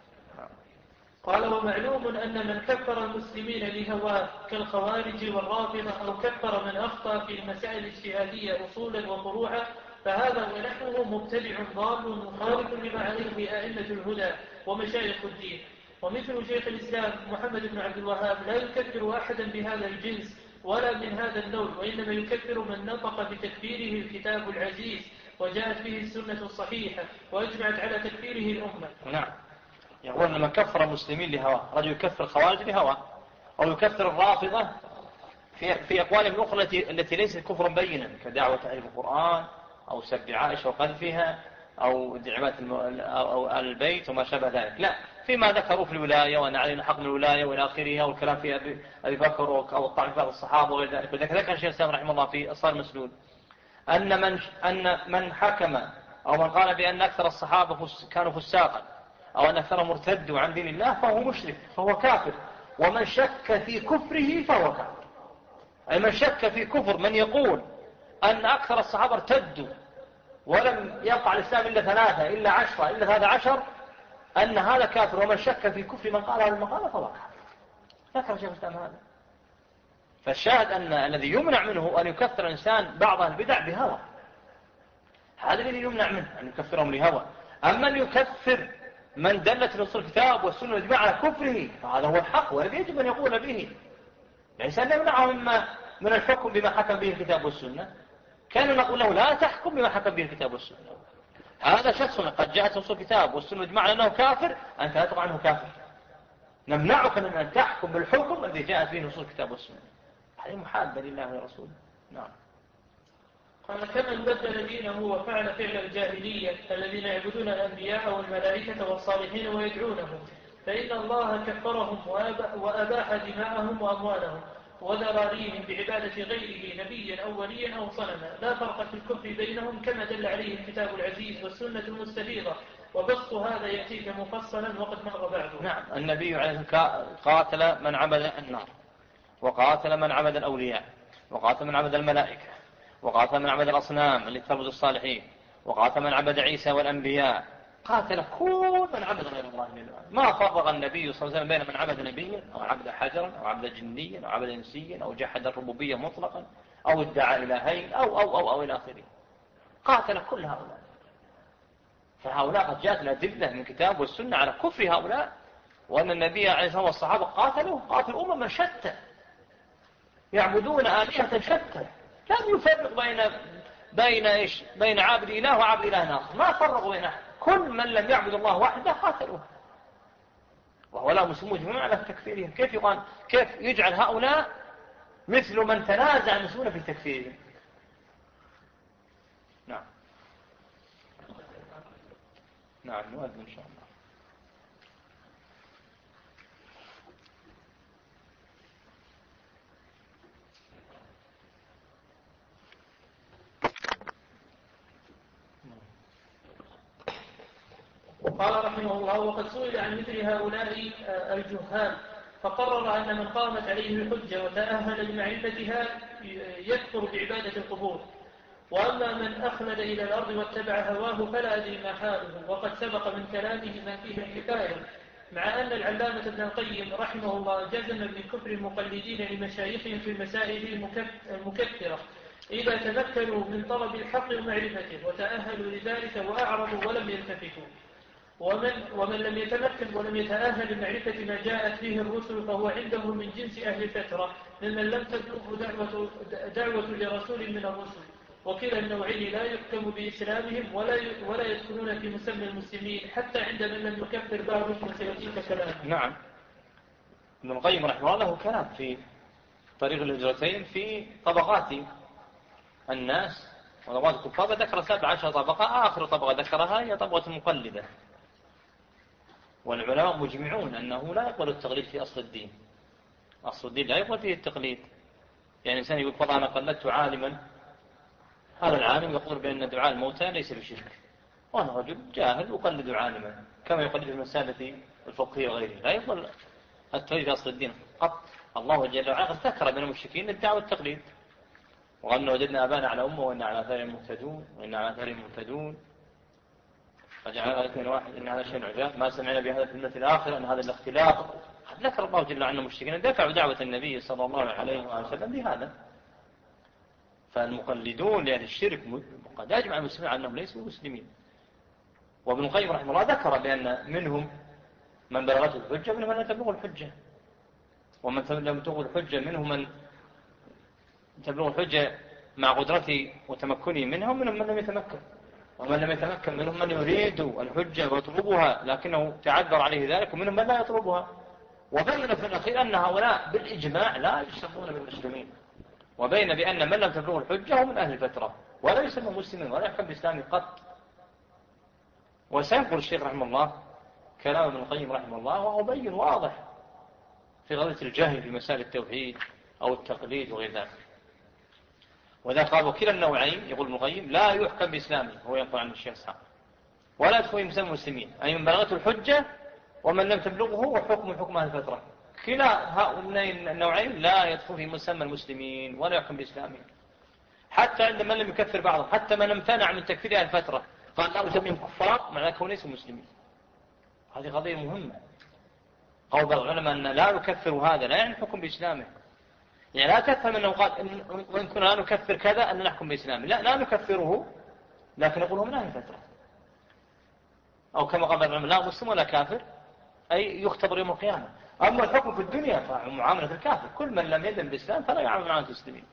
قال ومعلوم أن من كفر المسلمين لهواه كالخوارج والرافضة، أو كفر من أخطأ في المسائل الاجتهادية أصولا وفروعا، فهذا ونحوه مبتدع ضال مخالف لما عليه أئمة الهدى ومشايخ الدين. ومثل شيخ الإسلام محمد بن عبد الوهاب لا يكفر أحدا بهذا الجنس ولا من هذا النوع، وإنما يكفر من نطق بتكفيره الكتاب العزيز وجاءت به السنة الصحيحة وأجمعت على تكفيره الأمة. نعم. يقول لما كفر المسلمين لهواه، رجل يكفر الخوارج لهواه، أو يكفر الرافضة في في أقوالهم الأخرى التي التي ليست كفرا بينا، كدعوة تحريف القرآن أو سب عائشة وقذفها أو دعوات أو البيت وما شابه ذلك. لا، فيما ذكروا في الولاية وأن علينا حق من الولاية وإلى آخره، أو الكلام في أبي, أبي بكر أو الطعن في بعض الصحابة وغير ذلك. وذلك ذكر الشيخ الإسلام رحمه الله في أصال مسلول أن من أن من حكم أو من قال بأن أكثر الصحابة كانوا فساقا، أو أن أكثرهم مرتدوا عن دين الله، فهو مشرك، فهو كافر. ومن شك في كفره فهو كافر. أي من شك في كفر من يقول أن أكثر الصحابة ارتدوا ولم يقع الإسلام إلا ثلاثة إلا عشرة إلا ثلاثة عشر، أن هذا كافر. ومن شك في كفر من قال هذا المقالة فهو كافر. ذكر شيخ الإسلام هذا. فالشاهد أن الذي يمنع منه أن يكفر الإنسان بعض البدع بهوى، هذا الذي يمنع منه أن يكفرهم لهوى. أما أن يكفر من دلت نصوص الكتاب والسنة والإجماع على كفره، فهذا هو الحق والذي يجب أن يقول به. الإنسان لا يمنعه من الحكم بما حكم به الكتاب والسنة. كان نقول له لا تحكم بما حكم به الكتاب والسنة. هذا شخص قد جاءت نصوص الكتاب والسنة والإجماع على أنه كافر، أنت لا تقع عنه كافر. نمنعك من أن تحكم بالحكم الذي جاءت به نصوص الكتاب والسنة. هذه محادة لله ورسوله. نعم. قال كمن بدل دينه وفعل فعل الجاهلية الذين يعبدون الأنبياء والملائكة والصالحين ويدعونهم، فإن الله كفرهم وأباح دماءهم وأموالهم وذراريهم بعبادة غيره نبيا أو وليا أو صنما، لا فرق في الكفر بينهم كما دل عليه الكتاب العزيز والسنة المستفيضة، وبسط هذا يأتيك مفصلا وقد مر بعده. نعم. النبي عليه الصلاة والسلام قاتل من عبد النار، وقاتل من عبد الأولياء، وقاتل من عبد الملائكة، وقاتل من عبد الأصنام التي تعبد الصالحين، وقاتل من عبد عيسى والأنبياء، قاتل كل من عبد غير الله جل وعلا. ما فرق النبي صلى الله عليه وسلم بين من عبد نبيا أو عبد حجرا أو عبد جنيا أو عبد إنسيا أو جحد الربوبية مطلقا أو ادعى إلهين أو أو أو أو إلى آخره. قاتل كل هؤلاء. فهؤلاء قد جاءت الأدلة من الكتاب والسنة على كفر هؤلاء، وأن النبي عليه الصلاة والسلام والصحابة قاتلوا قاتلوا أمما شتى يعبدون آلهة شتى، لم يفرق بين بين إيش بين عابد إله وعابد إله آخر، ما فرقوا بين أحد. كل من لم يعبد الله وحده قاتلوه. وهو لا مسلمون يجمعون على تكفيرهم. كيف يقال كيف يجعل هؤلاء مثل من تنازع المسلمون في تكفيرهم؟ نعم نعم نؤذن إن شاء الله. قال رحمه الله: وقد سئل عن مثل هؤلاء الجهال فقرر أن من قامت عليه الحجة وتأهل لمعرفتها يكفر بعبادة القبور، وأما من أخلد إلى الأرض واتبع هواه فلا أدري ما حاله. وقد سبق من كلامه ما فيه الحكاية، مع أن العلامة ابن القيم رحمه الله جزم بكفر المقلدين لمشايخهم في المسائل المكفرة إذا تمكنوا من طلب الحق ومعرفته وتأهلوا لذلك وأعرضوا ولم يلتفتوا. ومن, ومن لم يتمكن ولم يتأهل لمعرفة ما جاءت به الرسل فهو عنده من جنس أهل الفترة ممن لم تبلغه دعوة, دعوة لرسول من الرسل. وكلا النوعين لا يحكم بإسلامهم ولا ولا يدخلون في مسمى المسلمين حتى عند من لم يكفر بعضهم وسيأتيك كلامه. نعم. ابن القيم رحمه الله له كلام في طريق الهجرتين في طبقات الناس وطبقات الكفار، ذكر سبع عشر طبقة. آخر طبقة ذكرها هي طبقة المقلدة، والعلماء مجمعون أنه لا يقبل التقليد في أصل الدين. أصل الدين لا يقبل فيه التقليد. يعني إنسان يقول فضلا أنا قلدت عالما، هذا العالم يقول بأن دعاء الموتى ليس بشرك، وأنا رجل جاهل يقلد عالما كما يقلد في المسألة الفقهية وغيره. لا يقبل التقليد في أصل الدين قط. الله جل وعلا قد ذكر بين المشركين الدعوة والتقليد، وأن وجدنا آباءنا على أمة وإن على آثارهم مهتدون وإن على آثارهم مهتدون فجعلنا الاثنين واحد إن هذا شيء عجاب ما سمعنا بهذا في المثل الآخر أن هذا الاختلاف. قد ذكر الله جل وعلا المشركين دفعوا دعوة النبي صلى الله عليه وسلم بهذا. فالمقلدون لأهل الشرك قد أجمع المسلمين أنهم ليسوا مسلمين. وابن القيم رحمه الله ذكر بأن منهم من بلغته الحجة ومنهم من لا تبلغ الحجة، ومن لم تبلغ الحجة منهم من تبلغ الحجة مع قدرته وتمكنه منهم منهم من لم يتمكن، ومن لم يتمكن منهم من يريد الحجة ويطلبها لكنه تعذر عليه ذلك، ومنهم من لا يطلبها. وبين في الأخير أن هؤلاء بالإجماع لا يسمون بالمسلمين، وبين بأن من لم تبلغ الحجة هم من أهل الفترة ولا يسمى مسلمين ولا يحكم بإسلام قط. وسينقل الشيخ رحمه الله كلام ابن القيم رحمه الله وهو بين واضح في قضية الجهل في مسائل التوحيد أو التقليد وغير ذلك. وذا قال وكلا النوعين يقول ابن القيم لا يحكم بإسلامه، هو ينقل عن الشيخ سعد، ولا يدخل في مسمى المسلمين، أي من بلغته الحجة ومن لم تبلغه وحكم حكم أهل الفترة. كلا هؤلاء النوعين لا يدخل في مسمى المسلمين ولا يحكم بإسلامه، حتى عند من لم يكفر بعضهم، حتى من امتنع من تكفير أهل الفترة قال لا يسميهم كفار معناه كون ليسوا مسلمين. هذه قضية مهمة. قول بعض العلماء أن لا يكفر هذا لا يعني حكم بإسلامه، يعني لا تفهم أنه قال وإن كنا لا نكفر كذا أن نحكم بإسلامه، لا لا نكفره لكن نقول من أهل الفترة، أو كما قال بعض العلماء لا مسلم ولا كافر أي يختبر يوم القيامة. أما الحكم في الدنيا فمعاملة الكافر، كل من لم يدن بالإسلام فلا يعامل معاملة المسلمين.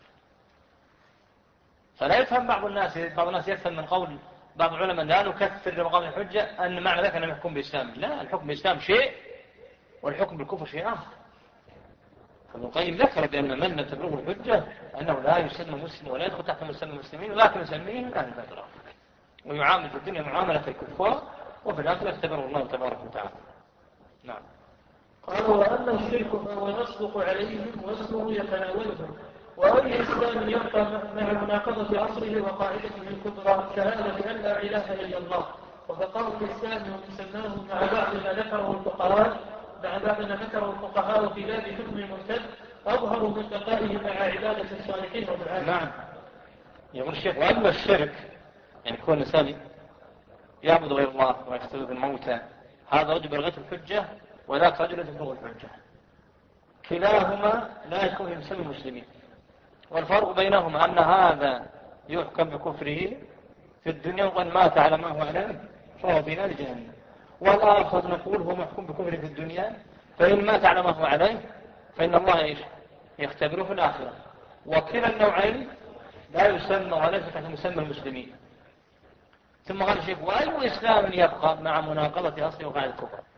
فلا يفهم بعض الناس بعض الناس يفهم من قول بعض العلماء لا نكفر لمقام الحجة أن معنى ذلك أنه يحكم بإسلام. لا، الحكم بالإسلام شيء والحكم بالكفر شيء آخر. فابن القيم ذكر بأن من لم تبلغه الحجة أنه لا يسمى مسلم ولا يدخل تحت مسمى المسلمين، ولكن يسميه من أهل الفترة ويعامل في الدنيا معاملة الكفار وفي الآخرة يختبره الله تبارك وتعالى. نعم. قال وأما الشرك فهو يصدق عليهم واسمه يتناولهم، وأي إسلام يبقى مع مناقضة عصره وقاعدته الكبرى شهادة بأن لا إله إلا الله وبقاء الإسلام ومسماه مع بعض ما ذكره الفقهاء مع بعض ما ذكره الفقهاء في باب حكم المرتد أظهر من بقائه مع عبادة الصالحين والعالم. نعم. يقول الشيخ وأما الشرك يعني كون الإنسان يعبد غير الله ويستغيث الموتى، هذا رجل بلغته الحجة وذاك رجل تبلغ الحجة، كلاهما لا يكون يسمى المسلمين. والفرق بينهما أن هذا يحكم بكفره في الدنيا وأن مات على ما هو عليه فهو في نار جهنم، والآخر نقول هو محكوم بكفره في الدنيا فإن مات على ما هو عليه فإن الله يختبره في الآخرة. وكلا النوعين لا يسمى وليس تحت مسمى المسلمين. ثم قال الشيخ وأي إسلام يبقى مع مناقضة أصل وقاعدة الكفر،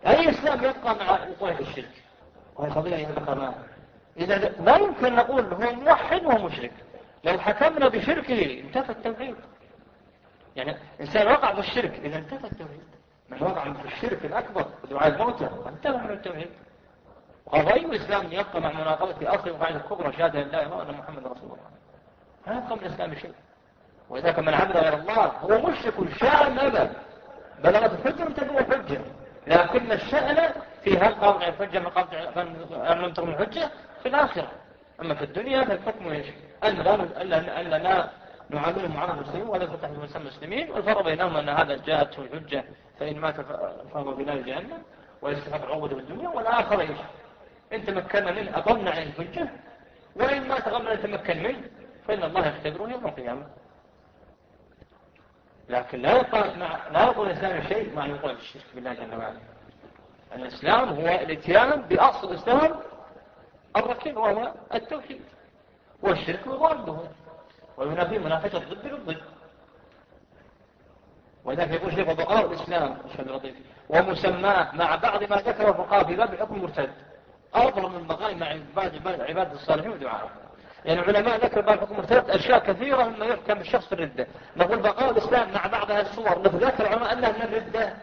أي إسلام يبقى مع وقوع الشرك، وهي قضية يبقى معها. إذا ما يمكن نقول هو موحد وهو مشرك، لو حكمنا بشركه انتفى التوحيد. يعني إنسان وقع في الشرك إذا انتفى التوحيد. من وقع في الشرك الأكبر ودعاء الموتى انتفى من التوحيد. وغير الإسلام يبقى مع مناقضة أصل وقاعدة الكبرى شهادة لا إله إلا محمد رسول الله. لا يبقى من الإسلام شيء. وإذا من عبد غير الله هو مشرك شاء أبدا، بلغت الحجة وتبلغ الحجة، لكن الشأن في هل قاطع الحجة من قاطع أن لم تكن الحجة في الآخرة. أما في الدنيا فالحكم إيش؟ أن لا أن لا نعامله معاملة المسلمين ولا نفتح المسلمين المسلمين، والفرق بينهم أن هذا جاءته الحجة فإن مات فهو في نار جهنم ويستحق العقوبة في الدنيا، والآخر إيش؟ إن تمكنا منه أقمنا عن الحجة، وإن ما تغمنا نتمكن منه فإن الله يختبره يوم القيامة. لكن لا يقول لا يقول الإسلام شيء مع يقول الشرك بالله جل وعلا. الإسلام هو الاتيان بأصل الإسلام الركين وهو التوحيد، والشرك مضاده وينافي منافسة الضد بالضد. وذلك يقول شيخ بقاء الإسلام ومسماه مع بعض ما ذكر الفقهاء في باب الحكم المرتد أفضل من بقاء مع عباد عباد الصالحين ودعائهم. يعني العلماء ذكر باب الحكم المرتد أشياء كثيرة مما يحكم الشخص في الردة. نقول بقاء الإسلام مع بعض هذه الصور نذكر العلماء أنها من الردة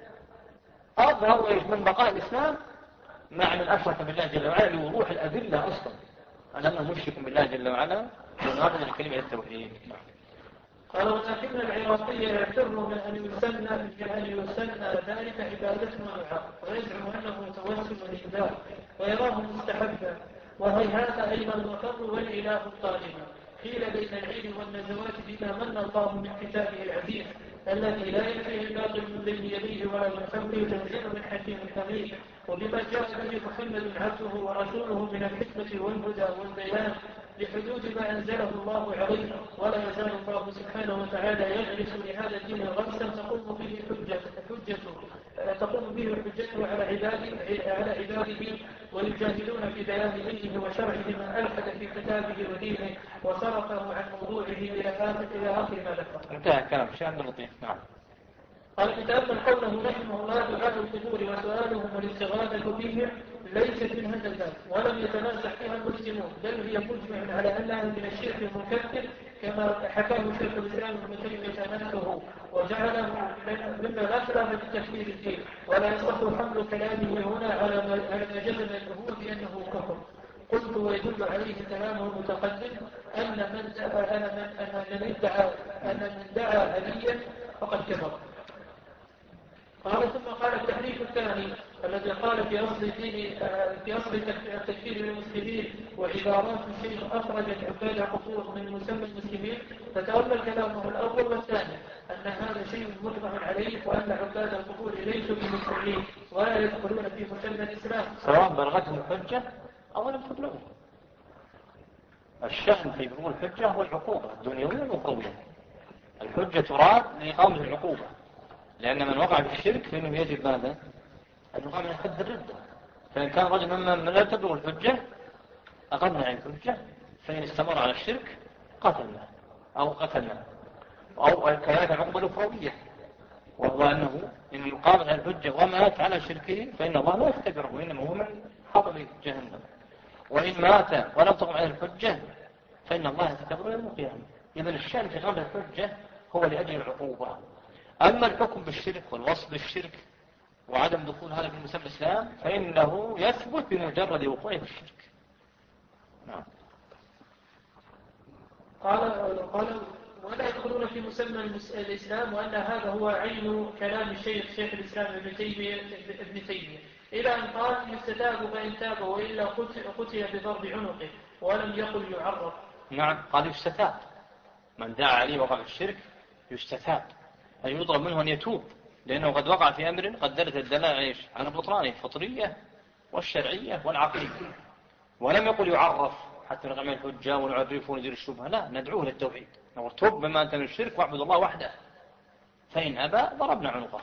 أظهر من بقاء الإسلام مع من أشرك بالله جل وعلا لوضوح الأدلة أصلا على أنه مشرك بالله جل وعلا وناقض الكلمة التوحيد. قال ولكن العراقي يعتبر من أن يسمى أن يسمى ذلك عبادة ودعاء، ويزعم أنه توسل لله ويراه مستحبا، وهيهات أيضا المقر والإله الطالب. قيل بين العيد والنزوات بما من الله من كتابه العزيز الذي لا يأتيه الباطل من بين يديه ولا من خلفه تنزيل من حكيم حميد، وبما جاء به محمد عبده ورسوله من الحكمة والهدى والبيان لحدود ما أنزله الله عليه. ولا يزال الله سبحانه وتعالى يجلس لهذا الدين غرسا تقوم به حجة حجته تقوم به حجته على عباده على عباده ويجاهدون في بيان دينه وشرعه ما ألحد في كتابه ودينه وصرفه عن موضوعه إلى آخر إلى آخر ما ذكر. انتهى كلام شأن لطيف. نعم. قال كتابا قوله رحمه الله دعاء القبور وسؤالهم والاستغاثة بهم ليست من هذا الباب ولم يتنازع فيها المسلمون، بل هي مجمع على انها من الشرك المكفر كما حكاه شيخ الاسلام ابن تيميه نفسه وجعله مما لا خلاف في تكفير الدين، ولا يصح حمل كلامه هنا على ما جزم به بانه كفر. قلت ويدل عليه كلامه المتقدم ان من دعا ان من ادعى ان من دعا عليا فقد كفر. قال ثم قال التحريف الثاني الذي قال في أصل الدين في أصل التكفير للمسلمين وعبارات الشيخ أخرجت عباد قصور من مسمى المسلمين، فتأمل كلامه الأول والثاني أن هذا شيء مجمع عليه وأن عباد القبور ليسوا بمسلمين ولا يدخلون في مسمى الإسلام سواء بلغتهم الحجة أو لم تبلغهم. الشأن في بلوغ الحجة هو العقوبة الدنيوية والأخروية. الحجة تراد لإقامة العقوبة، لأن من وقع في الشرك فإنه يجب ماذا؟ أن يقام من حد الردة. فإن كان رجل ممن لا تبلغ الحجة أقمنا عن الحجة، فإن استمر على الشرك قتلنا أو قتلنا، أو كذلك العقوبة الأخروية وهو أنه إن يقام عن الحجة ومات على شركه فإن الله لا يختبره، إنما هو من حطب جهنم. وإن مات ولم تقم عن الحجة فإن الله يختبره يوم القيامة. إذن الشأن في إقامة الحجة هو لأجل العقوبة. أما الحكم بالشرك والوصف بالشرك وعدم دخول هذا في مسمى الإسلام فإنه يثبت بمجرد وقوعه في الشرك. نعم. قال قال ولا يدخلون في مسمى الإسلام، وأن هذا هو عين كلام الشيخ شيخ الإسلام ابن تيمية ابن تيمية إلى أن قال يستتاب فإن تاب وإلا قتل بضرب عنقه، ولم يقل يعرف. نعم قال يستتاب، من دعا عليه وقع في الشرك يستتاب، أي يطلب منه أن يتوب، لأنه قد وقع في أمر قد دلت الدلائل على بطلانه الفطرية والشرعية والعقلية، ولم يقل يعرف حتى نقام الحجة ونعرفه وندير الشبهة، لا، ندعوه للتوحيد، نقول توب بما أنت من الشرك واعبد الله وحده، فإن أبى ضربنا عنقه.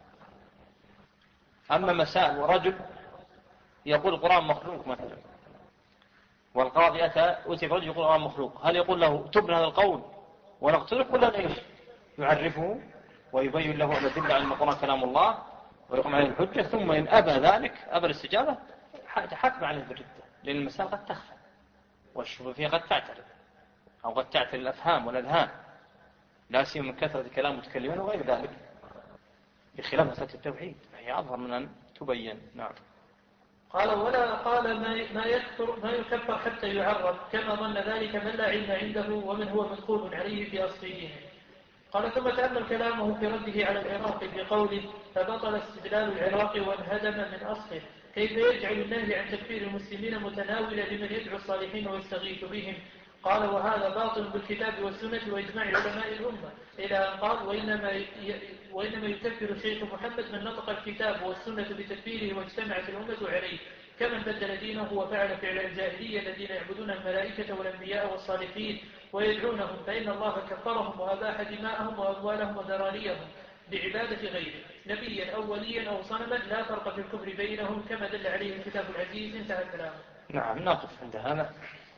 أما مسائل ورجل يقول القرآن مخلوق مثلا، والقاضي أتى أتي برجل يقول القرآن مخلوق، هل يقول له تب هذا القول ونقتلك ولا ليش؟ يعرفه ويبين له أن الدل على القرآن كلام الله ويقوم عليه الحجة، ثم إن أبى ذلك أبى الاستجابة حكم عليه بالردة، لأن المسائل قد تخفى والشبهة فيها قد تعترض أو قد تعترض الأفهام والأذهان، لا سيما من كثرة كلام متكلمين وغير ذلك، بخلاف مسألة التوحيد هي أظهر من أن تبين. نعم. قال ولا قال ما يكفر ما يكفر حتى يعرف، كما ظن ذلك من لا علم عنده ومن هو مدخول عليه في أصل دينه. قال ثم تأمل كلامه في رده على العراق بقوله فبطل استدلال العراق وانهدم من أصله، كيف يجعل النهي عن تكفير المسلمين متناولا لمن يدعو الصالحين ويستغيث بهم. قال وهذا باطل بالكتاب والسنة وإجماع علماء الأمة، إلى أن قال وإنما, ي... وإنما يكفر الشيخ محمد من نطق الكتاب والسنة بتكفيره واجتمعت الأمة عليه، كمن بدل دينه وفعل فعل الجاهلية الذين يعبدون الملائكة والأنبياء والصالحين ويدعونهم، فإن الله كفرهم وأباح دماءهم وأموالهم وذراريهم بعبادة غيره نبيا أو وليا أو صنما، لا فرق في الكفر بينهم كما دل عليه الكتاب العزيز. انتهى كلامه. نعم، نقف عند هذا.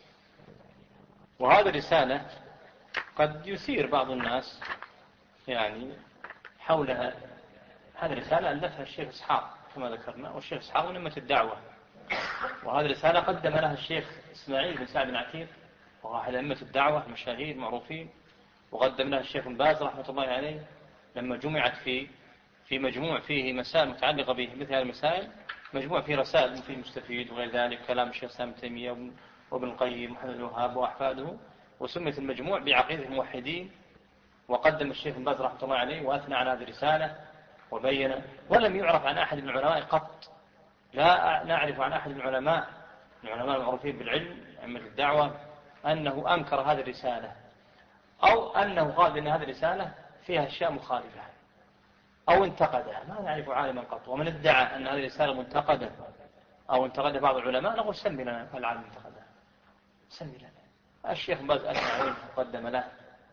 وهذا رسالة قد يثير بعض الناس يعني حولها. هذه رسالة ألفها الشيخ إسحاق كما ذكرنا، والشيخ إسحاق من أمة الدعوة، وهذه رسالة قدم لها الشيخ إسماعيل بن سعد بن عتيق وهو أحد أمة الدعوة مشاهير معروفين، وقدم لها الشيخ بن باز رحمة الله عليه لما جمعت في في مجموع فيه مسائل متعلقة به مثل هذه المسائل، مجموع فيه رسائل فيه مستفيد وغير ذلك، كلام الشيخ سام بن تيمية وابن القيم محمد الوهاب وأحفاده، وسميت المجموع بعقيدة الموحدين. وقدم الشيخ بن باز رحمة الله عليه وأثنى على هذه الرسالة وبين، ولم يعرف عن أحد من العلماء قط، لا نعرف عن أحد من العلماء العلماء المعروفين بالعلم أمة الدعوة أنه أنكر هذه الرسالة أو أنه قال إن هذه الرسالة فيها أشياء مخالفة أو انتقدها، ما نعرف عالما قط. ومن ادعى أن هذه الرسالة منتقدة أو انتقد بعض العلماء نقول سمي لنا العالم انتقدها، سمي لنا. الشيخ باز أثنى عليه وقدم له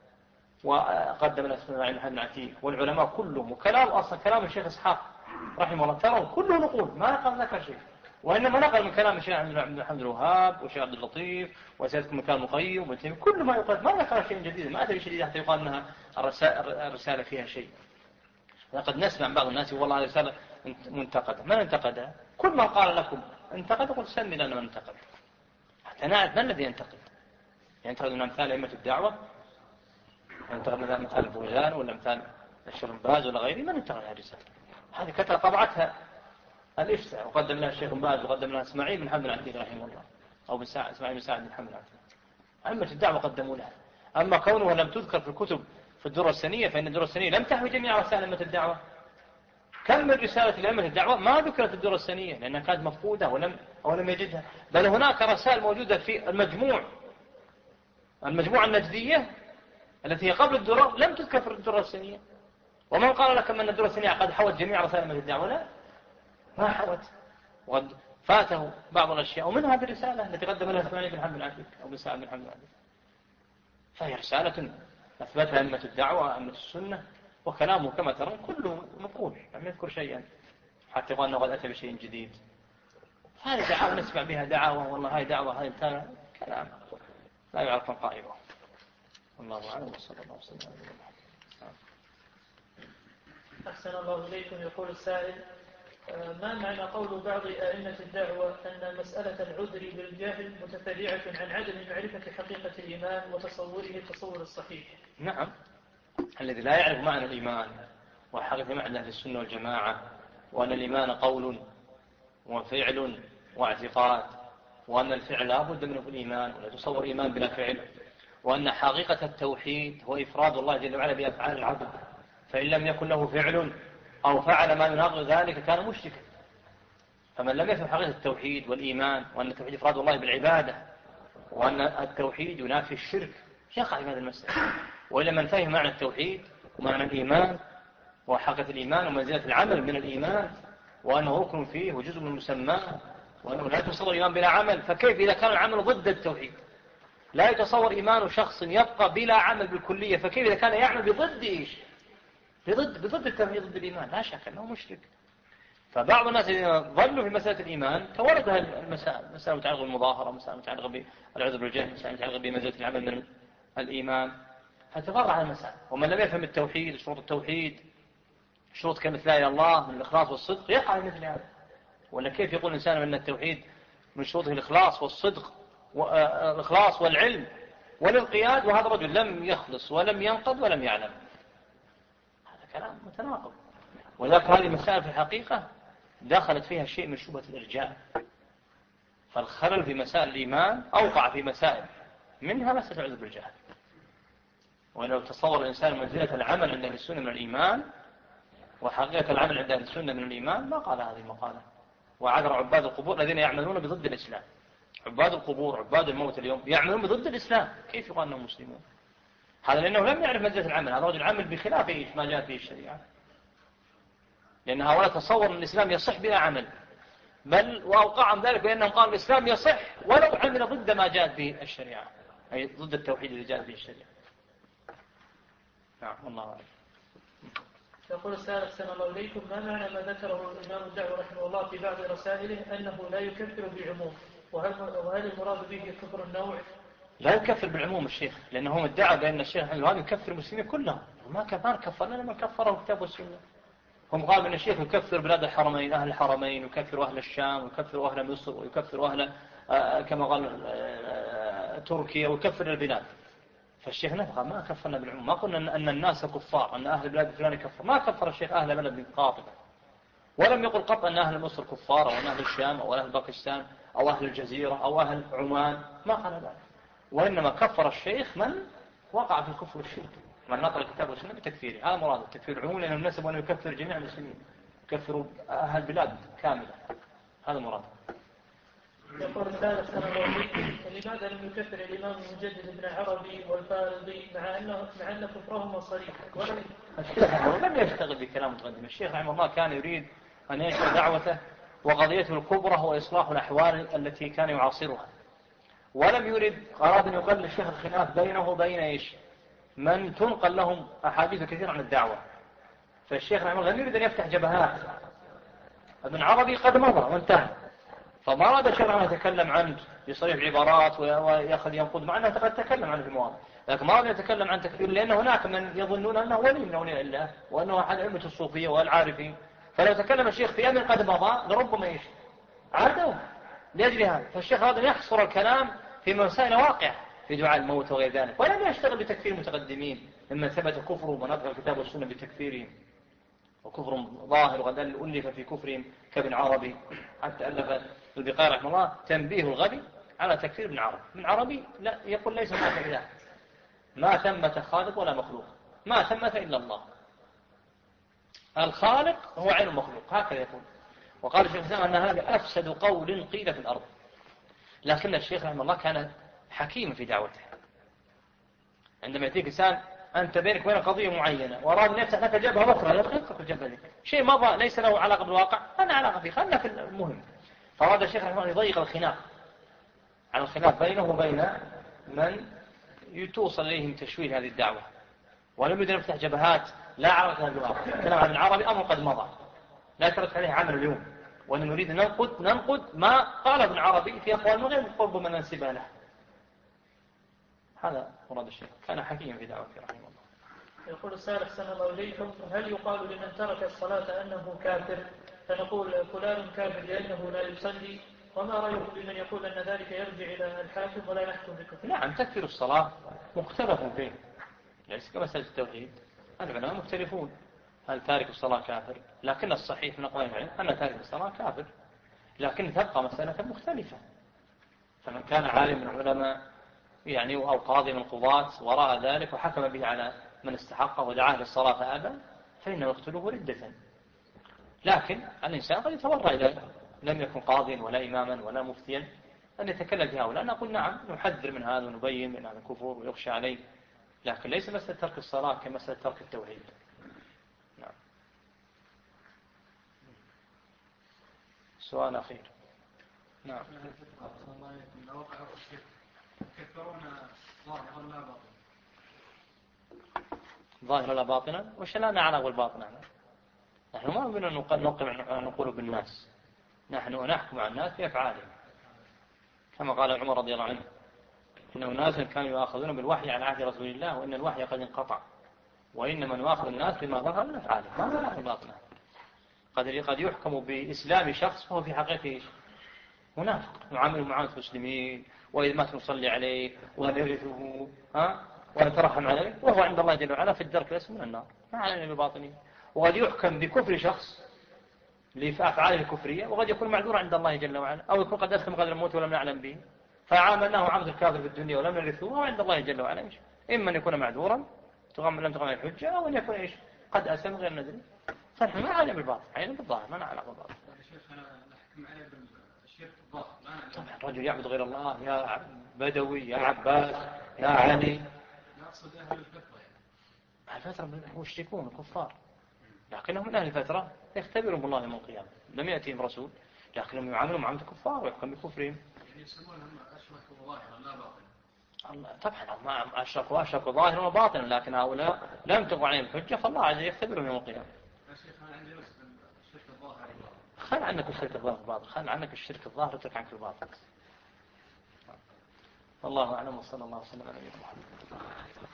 وقدم له اسماعيل محمد بن عتيق والعلماء كلهم، وكلام أصلا كلام الشيخ إسحاق رحمه الله ترى كله نقول ما نقل ذكر شيء، وإنما نقل من كلام الشيخ محمد الوهاب والشيخ عبد اللطيف وسيدكم مكان المقيم وتيم، كل ما يقال ما ذكر شيء جديد، ما أدري شيء حتى يقال أنها الرسالة فيها شيء. لقد نسمع بعض الناس والله هذه رسالة منتقدة، من انتقدها؟ كل ما قال لكم انتقد قل سمي لنا من انتقد حتى نعرف من الذي ينتقد. ينتقد من أمثال أئمة الدعوة، ينتقد من أمثال الفوزان ولا أمثال الشيخ بن باز ولا غيره، من انتقد هذه الرسالة؟ هذه كتلة طبعتها الإفساء وقدم لها الشيخ بن باز وقدم لها اسماعيل بن محمد العتيق رحمه الله أو بن سعد اسماعيل بن سعد بن محمد العتيق. أئمة الدعوة قدموا لها. أما كونها لم تذكر في الكتب في الدرة السنية، فإن الدرة السنية لم تحوي جميع رسائل أئمة الدعوة. كم من رسالة لأئمة الدعوة ما ذكرت الدرة السنية لأنها كانت مفقودة ولم أو لم يجدها، بل هناك رسائل موجودة في المجموع المجموعة النجدية التي هي قبل الدرة لم تذكر في الدرة السنية. ومن قال لك أن الدرة السنية قد حوت جميع رسائل أئمة الدعوة؟ لا، ما حوت، وقد فاته بعض الأشياء، ومن هذه الرسالة التي قدم لها اسماعيل بن محمد العتيق أو بن سعد بن محمد العتيق، فهي رسالة أثبتها أئمة الدعوة أئمة السنة، وكلامه كما ترون كله مقول لم يذكر شيئا حتى يقول أنه قد أتى بشيء جديد. هذه دعوة نسمع بها دعوة والله هاي دعوة هاي كلام لا يعرف قائله. والله أعلم وصلى الله وسلم على نبينا محمد. أحسن الله إليكم. يقول السائل ما معنى قول بعض أئمة الدعوة أن مسألة العذر بالجهل متفرعة عن عدم معرفة حقيقة الإيمان وتصوره التصور الصحيح؟ نعم، الذي لا يعرف معنى الإيمان وحقيقة معنى السنة والجماعة، وأن الإيمان قول وفعل واعتقاد، وأن الفعل لا بد منه في الإيمان ولا تصور إيمان بلا فعل، وأن حقيقة التوحيد هو إفراد الله جل وعلا بأفعال العبد، فإن لم يكن له فعل أو فعل ما يناقض ذلك كان مشركا. فمن لم يفهم حقيقة التوحيد والإيمان وأن التوحيد إفراد الله بالعبادة وأن التوحيد ينافي الشرك يقع في هذا المسألة. وإلا من فهم معنى التوحيد ومعنى الإيمان وحقيقة الإيمان ومنزلة العمل من الإيمان وأنه ركن فيه وجزء من مسماه وأنه لا يتصور إيمان بلا عمل، فكيف إذا كان العمل ضد التوحيد؟ لا يتصور إيمان شخص يبقى بلا عمل بالكلية، فكيف إذا كان يعمل بضد إيش؟ بضد بضد التوحيد ضد الإيمان، لا شك أنه مشرك. فبعض الناس ظلوا في مسألة الإيمان توردها المسائل، مسألة متعلقة بالمظاهرة، مسألة متعلقة بالعذر بالجهل، مسألة متعلقة بمنزلة العمل من الإيمان، فتفرع المسائل. ومن لم يفهم التوحيد شروط التوحيد شروط كلمة لا إله إلا الله من الإخلاص والصدق يقع مثل هذا. ولا كيف يقول الإنسان أن التوحيد من شروطه الإخلاص والصدق والإخلاص والعلم والانقياد، وهذا رجل لم يخلص ولم ينقض ولم يعلم؟ هذا كلام متناقض. ولذلك هذه المسائل في الحقيقة دخلت فيها شيء من شبهة الإرجاء. فالخلل في مسائل الإيمان أوقع في مسائل منها مسألة العذر بالجهل. ولو تصور الإنسان منزلة العمل عند أهل السنة من الإيمان وحقيقة العمل عند أهل السنة من الإيمان ما قال هذه المقالة. وعذر عباد القبور الذين يعملون بضد الإسلام. عباد القبور عباد الموت اليوم يعملون بضد الإسلام، كيف يقال أنهم مسلمون؟ هذا لأنه لم يعرف منزلة العمل. هذا رجل عمل بخلاف ما جاء فيه الشريعة، لأن هؤلاء تصور أن الإسلام يصح بلا عمل، بل وأوقعهم ذلك بأنهم قالوا الإسلام يصح ولو عمل ضد ما جاءت به الشريعة، أي ضد التوحيد الذي جاءت به الشريعة. نعم والله أعلم. يقول السائل أحسن الله إليكم، ما معنى ما ذكره الإمام الدعوة رحمه الله في بعض رسائله أنه لا يكفر بعموم، وهل, وهل المراد به كفر النوع؟ لا يكفر بالعموم الشيخ، لأنه هم ادعى بأن الشيخ الوهاب يكفر المسلمين كلهم. ما كفر كفر لنا ما كفره كتاب والسنة. هم قالوا أن الشيخ يكفر بلاد الحرمين، أهل الحرمين، ويكفر أهل الشام، ويكفر أهل مصر، ويكفر أهل آه كما قال آه تركيا، ويكفر البلاد. فالشيخ نفقه ما كفرنا بالعموم، ما قلنا أن الناس كفار، أن أهل البلاد الفلاني كفر، ما كفر الشيخ أهل بلد قاطبة، ولم يقل قط أن أهل مصر كفار أو أن أهل الشام أو أهل باكستان أو أهل الجزيرة أو أهل عمان، ما قال ذلك. وإنما كفر الشيخ من وقع في الكفر والشرك، من نقل الكتاب والسنة بتكفيره. هذا مراد التكفير العموم، لأنه النسب أنه يكفر جميع المسلمين، يكفر أهل البلاد كاملة. هذا مراد. يقول الثالث سنة لماذا لم يكفر الإمام المجدد ابن عربي والفارضي مع أنه مع أن كفرهما صريح؟ ولم الشيخ لم يشتغل بكلام متقدم. الشيخ رحمه الله كان يريد أن ينشر دعوته وقضيته الكبرى هو إصلاح الأحوال التي كان يعاصرها، ولم يريد أراد أن يقلل الشيخ الخلاف بينه وبين إيش من تنقل لهم أحاديث كثيرة عن الدعوة. فالشيخ رحمه الله لم يريد أن يفتح جبهات. ابن عربي قد مضى وانتهى، فما أراد الشيخ أن يتكلم عنه بصريح العبارات ويأخذ ينقض، مع أنه قد تكلم عنه في مواضع، لكن ما أراد أن يتكلم عن تكفير، لأن هناك من يظنون أنه ولي من أولياء الله وأنه أحد أئمة الصوفية والعارفين. فلو تكلم الشيخ في أمر قد مضى لربما إيش عادوا لأجل هذا. فالشيخ أراد أن يحصر الكلام في مسائل واقعة في دعاء الموت وغير ذلك، ولم يشتغل بتكفير المتقدمين ممن ثبت كفره ونطق الكتاب والسنة بتكفيرهم، وكفر ظاهر وقد ألف في كفرهم كابن عربي، حتى ألف البقاء رحمه الله تنبيه الغبي على تكفير ابن عربي. ابن عربي لا يقول ليس هناك إله، ما ثمة خالق ولا مخلوق، ما ثمة إلا الله، الخالق هو عين المخلوق، هكذا يقول. وقال الشيخ الإسلام أن هذا أفسد قول قيل في الأرض. لكن الشيخ رحمه الله كان حكيما في دعوته. عندما يأتيك إنسان أنت بينك وبين قضية معينة وأراد أن يفتح لك جبهة أخرى، لا تترك الجبهة ذي، شيء مضى ليس له علاقة بالواقع، أنا علاقة فيه، خلنا في المهم. فأراد الشيخ رحمه الله يضيق الخلاف على الخلاف بينه وبين من يتوصل إليهم تشويه هذه الدعوة، ولم يريد أن يفتح جبهات لا علاقة لها بالواقع. كلام عن العربي أمر قد مضى لا يترك عليه عمل اليوم، وأن نريد أن ننقد ننقد ما قال ابن عربي في أقوال من غير قرب من ننسبها له. هذا مراد الشيخ، كان حكيما في دعوته رحمه الله. يقول السائل أحسن الله إليكم، هل يقال لمن ترك الصلاة أنه كافر؟ فنقول فلان كافر لأنه لا يصلي، وما رأيكم بمن يقول أن ذلك يرجع إلى الحاكم ولا نحكم بكفر؟ نعم، تكفير الصلاة مختلف فيه، ليس كمسألة التوحيد، العلماء مختلفون هل تارك الصلاة كافر، لكن الصحيح من أقوال العلم أن تارك الصلاة كافر، لكن تبقى مسألة مختلفة. فمن كان عالم من العلماء يعني أو قاضي من القضاة وراء ذلك وحكم به على من استحقه ودعاه للصلاة فأبى، فإنه يقتله ردة. لكن الإنسان قد يتورع إذا لم يكن قاضيا ولا إماما ولا مفتيا أن يتكلم في هؤلاء. نقول نعم، نحذر من هذا ونبين من هذا الكفر ويخشى عليه، لكن ليس مسألة ترك الصلاة كمسألة ترك التوحيد. نعم. سؤال أخير. نعم. ظاهرا لا باطنا، وش لا نعلم الباطن. نحن ما بدنا نقول نقول بالناس، نحن نحكم على الناس بأفعالهم، كما قال عمر رضي الله عنه إنه ناس كانوا يأخذون بالوحي عن عهد رسول الله وإن الوحي قد انقطع، وإنما نؤاخذ الناس بما ظهر من أفعالهم ما نؤاخذ باطنه. قد قد يحكم بإسلام شخص وهو في حقيقته منافق، نعامل معاملة المسلمين، وإذا مات نصلي عليه ونرثه ها ونترحم عليه، وهو عند الله جل وعلا في الدرك الأسفل من النار ما علينا بباطنه. وقد يحكم بكفر شخص لأفعاله الكفرية، وقد يكون معذور عند الله جل وعلا، أو يكون قد أسلم قبل الموت ولم نعلم به فعاملناه عامل الكافر في الدنيا ولم نرثه، وهو عند الله جل وعلا إيش؟ إما أن يكون معذورا تغم لم تغم الحجة، أو أن يكون إيش؟ قد أسلم غير ندري. فنحن ما علينا بالباطن، علينا بالظاهر، ما نعلم بالباطن. طبعا رجل يعبد غير الله، يا بدوي يا عباس يا علي، نقصد أهل الفترة يعني الفترة مشركون الكفار، لكنهم من أهل الفترة يختبرهم الله يوم القيامة، لم يأتيهم رسول لكنهم يعاملون معاملة الكفار ويحكم بكفرهم. يعني يسمونهم أشركوا ظاهرا لا باطنا. طبعا هم أشركوا أشركوا ظاهرا وباطنا، لكن هؤلاء لم تقع عليهم الحجة، فالله عز وجل يختبرهم يوم القيامة. يا شيخ أنا عندي نسبة الشرك الظاهر خل عنك الشرك الظاهر والباطن، خل عنك الشرك الظاهر وترك عنك الباطن. والله أعلم، وصلى الله وسلم على نبينا محمد.